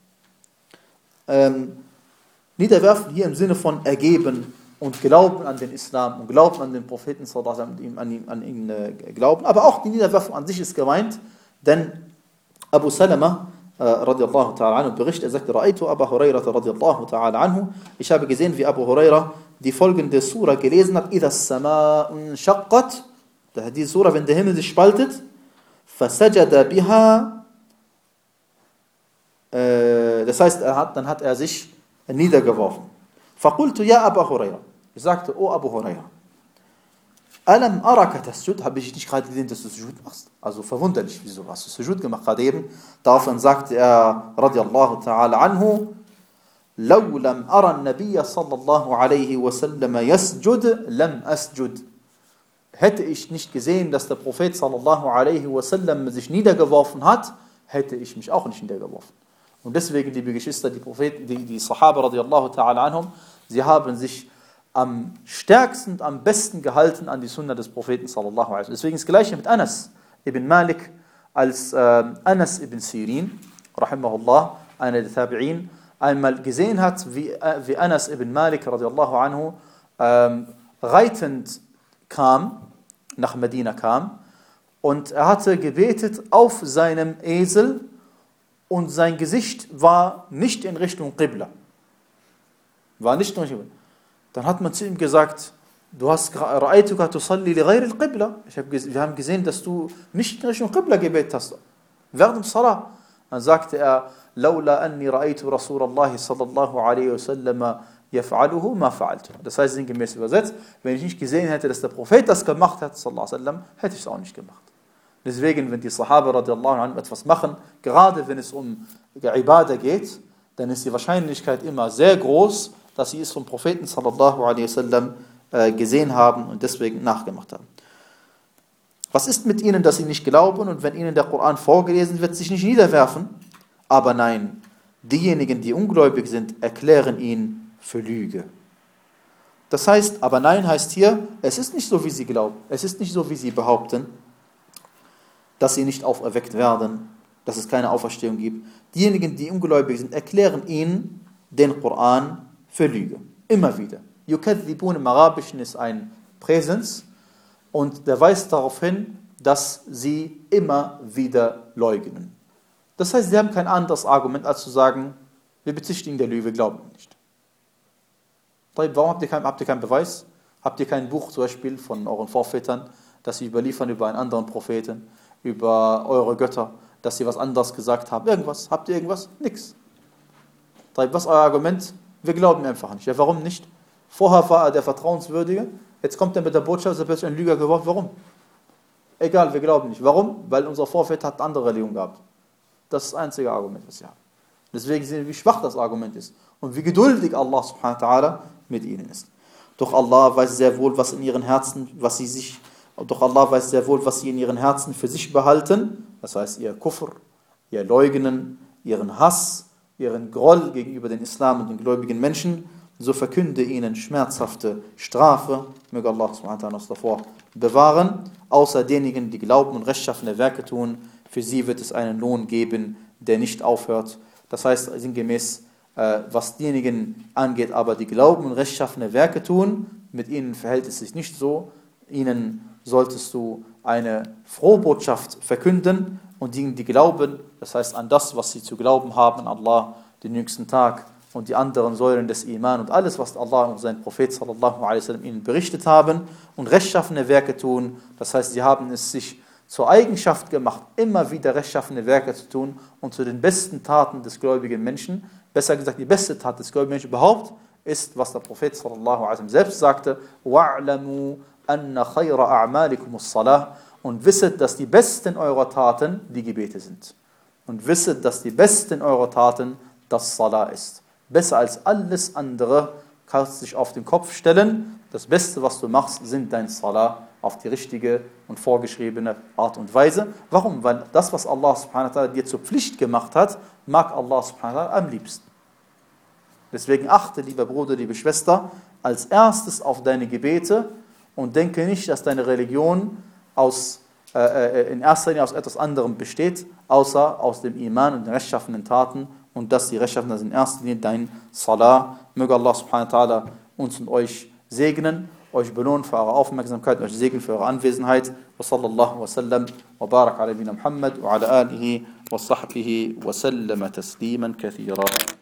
Ähm, niederwerfen hier im Sinne von ergeben und glauben an den Islam und glauben an den Propheten, an ihn, an ihn, an ihn äh, glauben. Aber auch die Niederwerfung an sich ist gemeint, denn Abu Salama äh, radiallahu ta'ala anhu berichtet, er sagte, Ra'aytu Abu Hurairah radiallahu ta'ala anhu, ich habe gesehen, wie Abu Hurairah die folgende Sura gelesen hat, إِذَا السَّمَاءُ انشَقَّتْ, die Sura, wenn der Himmel sich spaltet, فَسَجَدَ بِهَا, äh, das heißt, er hat, dann hat er sich niedergeworfen. فَقُلْتُ يَا أَبَا هُرَيْرَةَ, ich sagte, oh Abu Hurairah, أَلَمْ أَرَكَ تَسْجُدْ, habe ich nicht gerade gesehen, dass du Sujud machst? Also verwunderlich, wieso hast du Sujud gemacht gerade eben? Daraufhin sagte er, radiallahu ta'ala anhu, لَوْ لَمْ أَرَى النَّبِيَّ صَلَّى اللَّهُ عَلَيْهِ وَسَلَّمَ يَسْجُدْ لَمْ أَسْجُدْ. Hätte ich nicht gesehen, dass der Prophet sallallahu alaihi wasallam sich niedergeworfen hat, hätte ich mich auch nicht niedergeworfen. Und deswegen, liebe Geschwister, die Propheten, die, die Sahaba radiallahu ta'ala anhum, sie haben sich am stärksten und am besten gehalten an die Sunna des Propheten sallallahu alaihi wasallam. Deswegen ist das Gleiche mit Anas ibn Malik, als äh, Anas ibn Sirin, rahimahullah, einer der Tabi'in, einmal gesehen hat, wie, äh, wie Anas ibn Malik radiallahu anhu ähm, reitend kam, nach Medina kam, und er hatte gebetet auf seinem Esel und sein Gesicht war nicht in Richtung Qibla. War nicht in Richtung Qibla. Dann hat man zu ihm gesagt, du hast ra'aytuka tusalli li ghayri al-Qibla. Wir haben gesehen, dass du nicht in Richtung Qibla gebetet hast. Während dem Salah. Dann sagte er, laula anni ra'aytu Rasulallahi sallallahu alaihi wasallam yaf'aluhu ma fa'altu. Das heißt sinngemäß übersetzt, wenn ich nicht gesehen hätte, dass der Prophet das gemacht hat, sallallahu alaihi wasallam, hätte ich es auch nicht gemacht. Deswegen, wenn die Sahaba radiallahu anhum etwas machen, gerade wenn es um Ibadah geht, dann ist die Wahrscheinlichkeit immer sehr groß, dass sie es vom Propheten sallallahu alaihi wasallam gesehen haben und deswegen nachgemacht haben. Was ist mit ihnen, dass sie nicht glauben und wenn ihnen der Koran vorgelesen wird, sich nicht niederwerfen? Aber nein, diejenigen, die ungläubig sind, erklären ihn für Lüge. Das heißt, aber nein heißt hier, es ist nicht so, wie sie glauben. Es ist nicht so, wie sie behaupten, dass sie nicht auferweckt werden, dass es keine Auferstehung gibt. Diejenigen, die ungläubig sind, erklären ihnen den Koran für Lüge. Immer wieder. Yukadhibun im Arabischen ist ein Präsens und der weist darauf hin, dass sie immer wieder leugnen. Das heißt, sie haben kein anderes Argument, als zu sagen, wir bezichtigen der Lüge, wir glauben nicht. Warum habt ihr, kein, habt ihr keinen Beweis? Habt ihr kein Buch zum Beispiel von euren Vorvätern, das sie überliefern über einen anderen Propheten, über eure Götter, dass sie was anderes gesagt haben? Irgendwas? Habt ihr irgendwas? Nix. Was ist euer Argument? Wir glauben einfach nicht. Ja, warum nicht? Vorher war er der Vertrauenswürdige, Jetzt kommt er mit der Botschaft, dass er plötzlich ein Lüger geworden. Warum? Egal, wir glauben nicht. Warum? Weil unser Vorväter hat eine andere Religion gehabt. Das ist das einzige Argument, was sie haben. Deswegen sehen wir, wie schwach das Argument ist und wie geduldig Allah subhanahu wa ta'ala mit ihnen ist. Doch Allah weiß sehr wohl, was in ihren Herzen, was sie sich, doch Allah weiß sehr wohl, was sie in ihren Herzen für sich behalten. Das heißt, ihr Kufr, ihr Leugnen, ihren Hass, ihren Groll gegenüber den Islam und den gläubigen Menschen. So verkünde ihnen schmerzhafte Strafe. Möge Allah subhanahu wa ta'ala uns davor bewahren. Außer denjenigen, die glauben und rechtschaffene Werke tun, für sie wird es einen Lohn geben, der nicht aufhört. Das heißt, sinngemäß, äh, was diejenigen angeht, aber die glauben und rechtschaffene Werke tun, mit ihnen verhält es sich nicht so. Ihnen solltest du eine Frohbotschaft verkünden und diejenigen, die glauben, das heißt an das, was sie zu glauben haben, an Allah, den jüngsten Tag und die anderen Säulen des Iman und alles, was Allah und sein Prophet sallallahu alaihi wasallam ihnen berichtet haben und rechtschaffene Werke tun, das heißt, sie haben es sich zur Eigenschaft gemacht, immer wieder rechtschaffene Werke zu tun und zu den besten Taten des gläubigen Menschen, besser gesagt, die beste Tat des gläubigen Menschen überhaupt, ist, was der Prophet sallallahu alaihi wasallam selbst sagte, وَاعْلَمُوا أَنَّ خَيْرَ أَعْمَالِكُمُ الصَّلَاةِ und wisset, dass die besten eurer Taten die Gebete sind. Und wisset, dass die besten eurer Taten das Salah ist. Besser als alles andere kannst du dich auf den Kopf stellen. Das Beste, was du machst, sind dein Salah auf die richtige und vorgeschriebene Art und Weise. Warum? Weil das, was Allah subhanahu wa ta'ala dir zur Pflicht gemacht hat, mag Allah subhanahu wa ta'ala am liebsten. Deswegen achte, lieber Bruder, liebe Schwester, als erstes auf deine Gebete und denke nicht, dass deine Religion aus, äh, in erster Linie aus etwas anderem besteht, außer aus dem Iman und den rechtschaffenen Taten und dass die rechtschaffenen sind in erster Linie dein Salah. Möge Allah subhanahu wa ta'ala uns und euch segnen, euch belohnen für eure Aufmerksamkeit, euch segnen für eure Anwesenheit. Wa sallallahu wa sallam wa barak ala nabina Muhammad wa ala alihi wa sahbihi wa sallama tasliman kathira.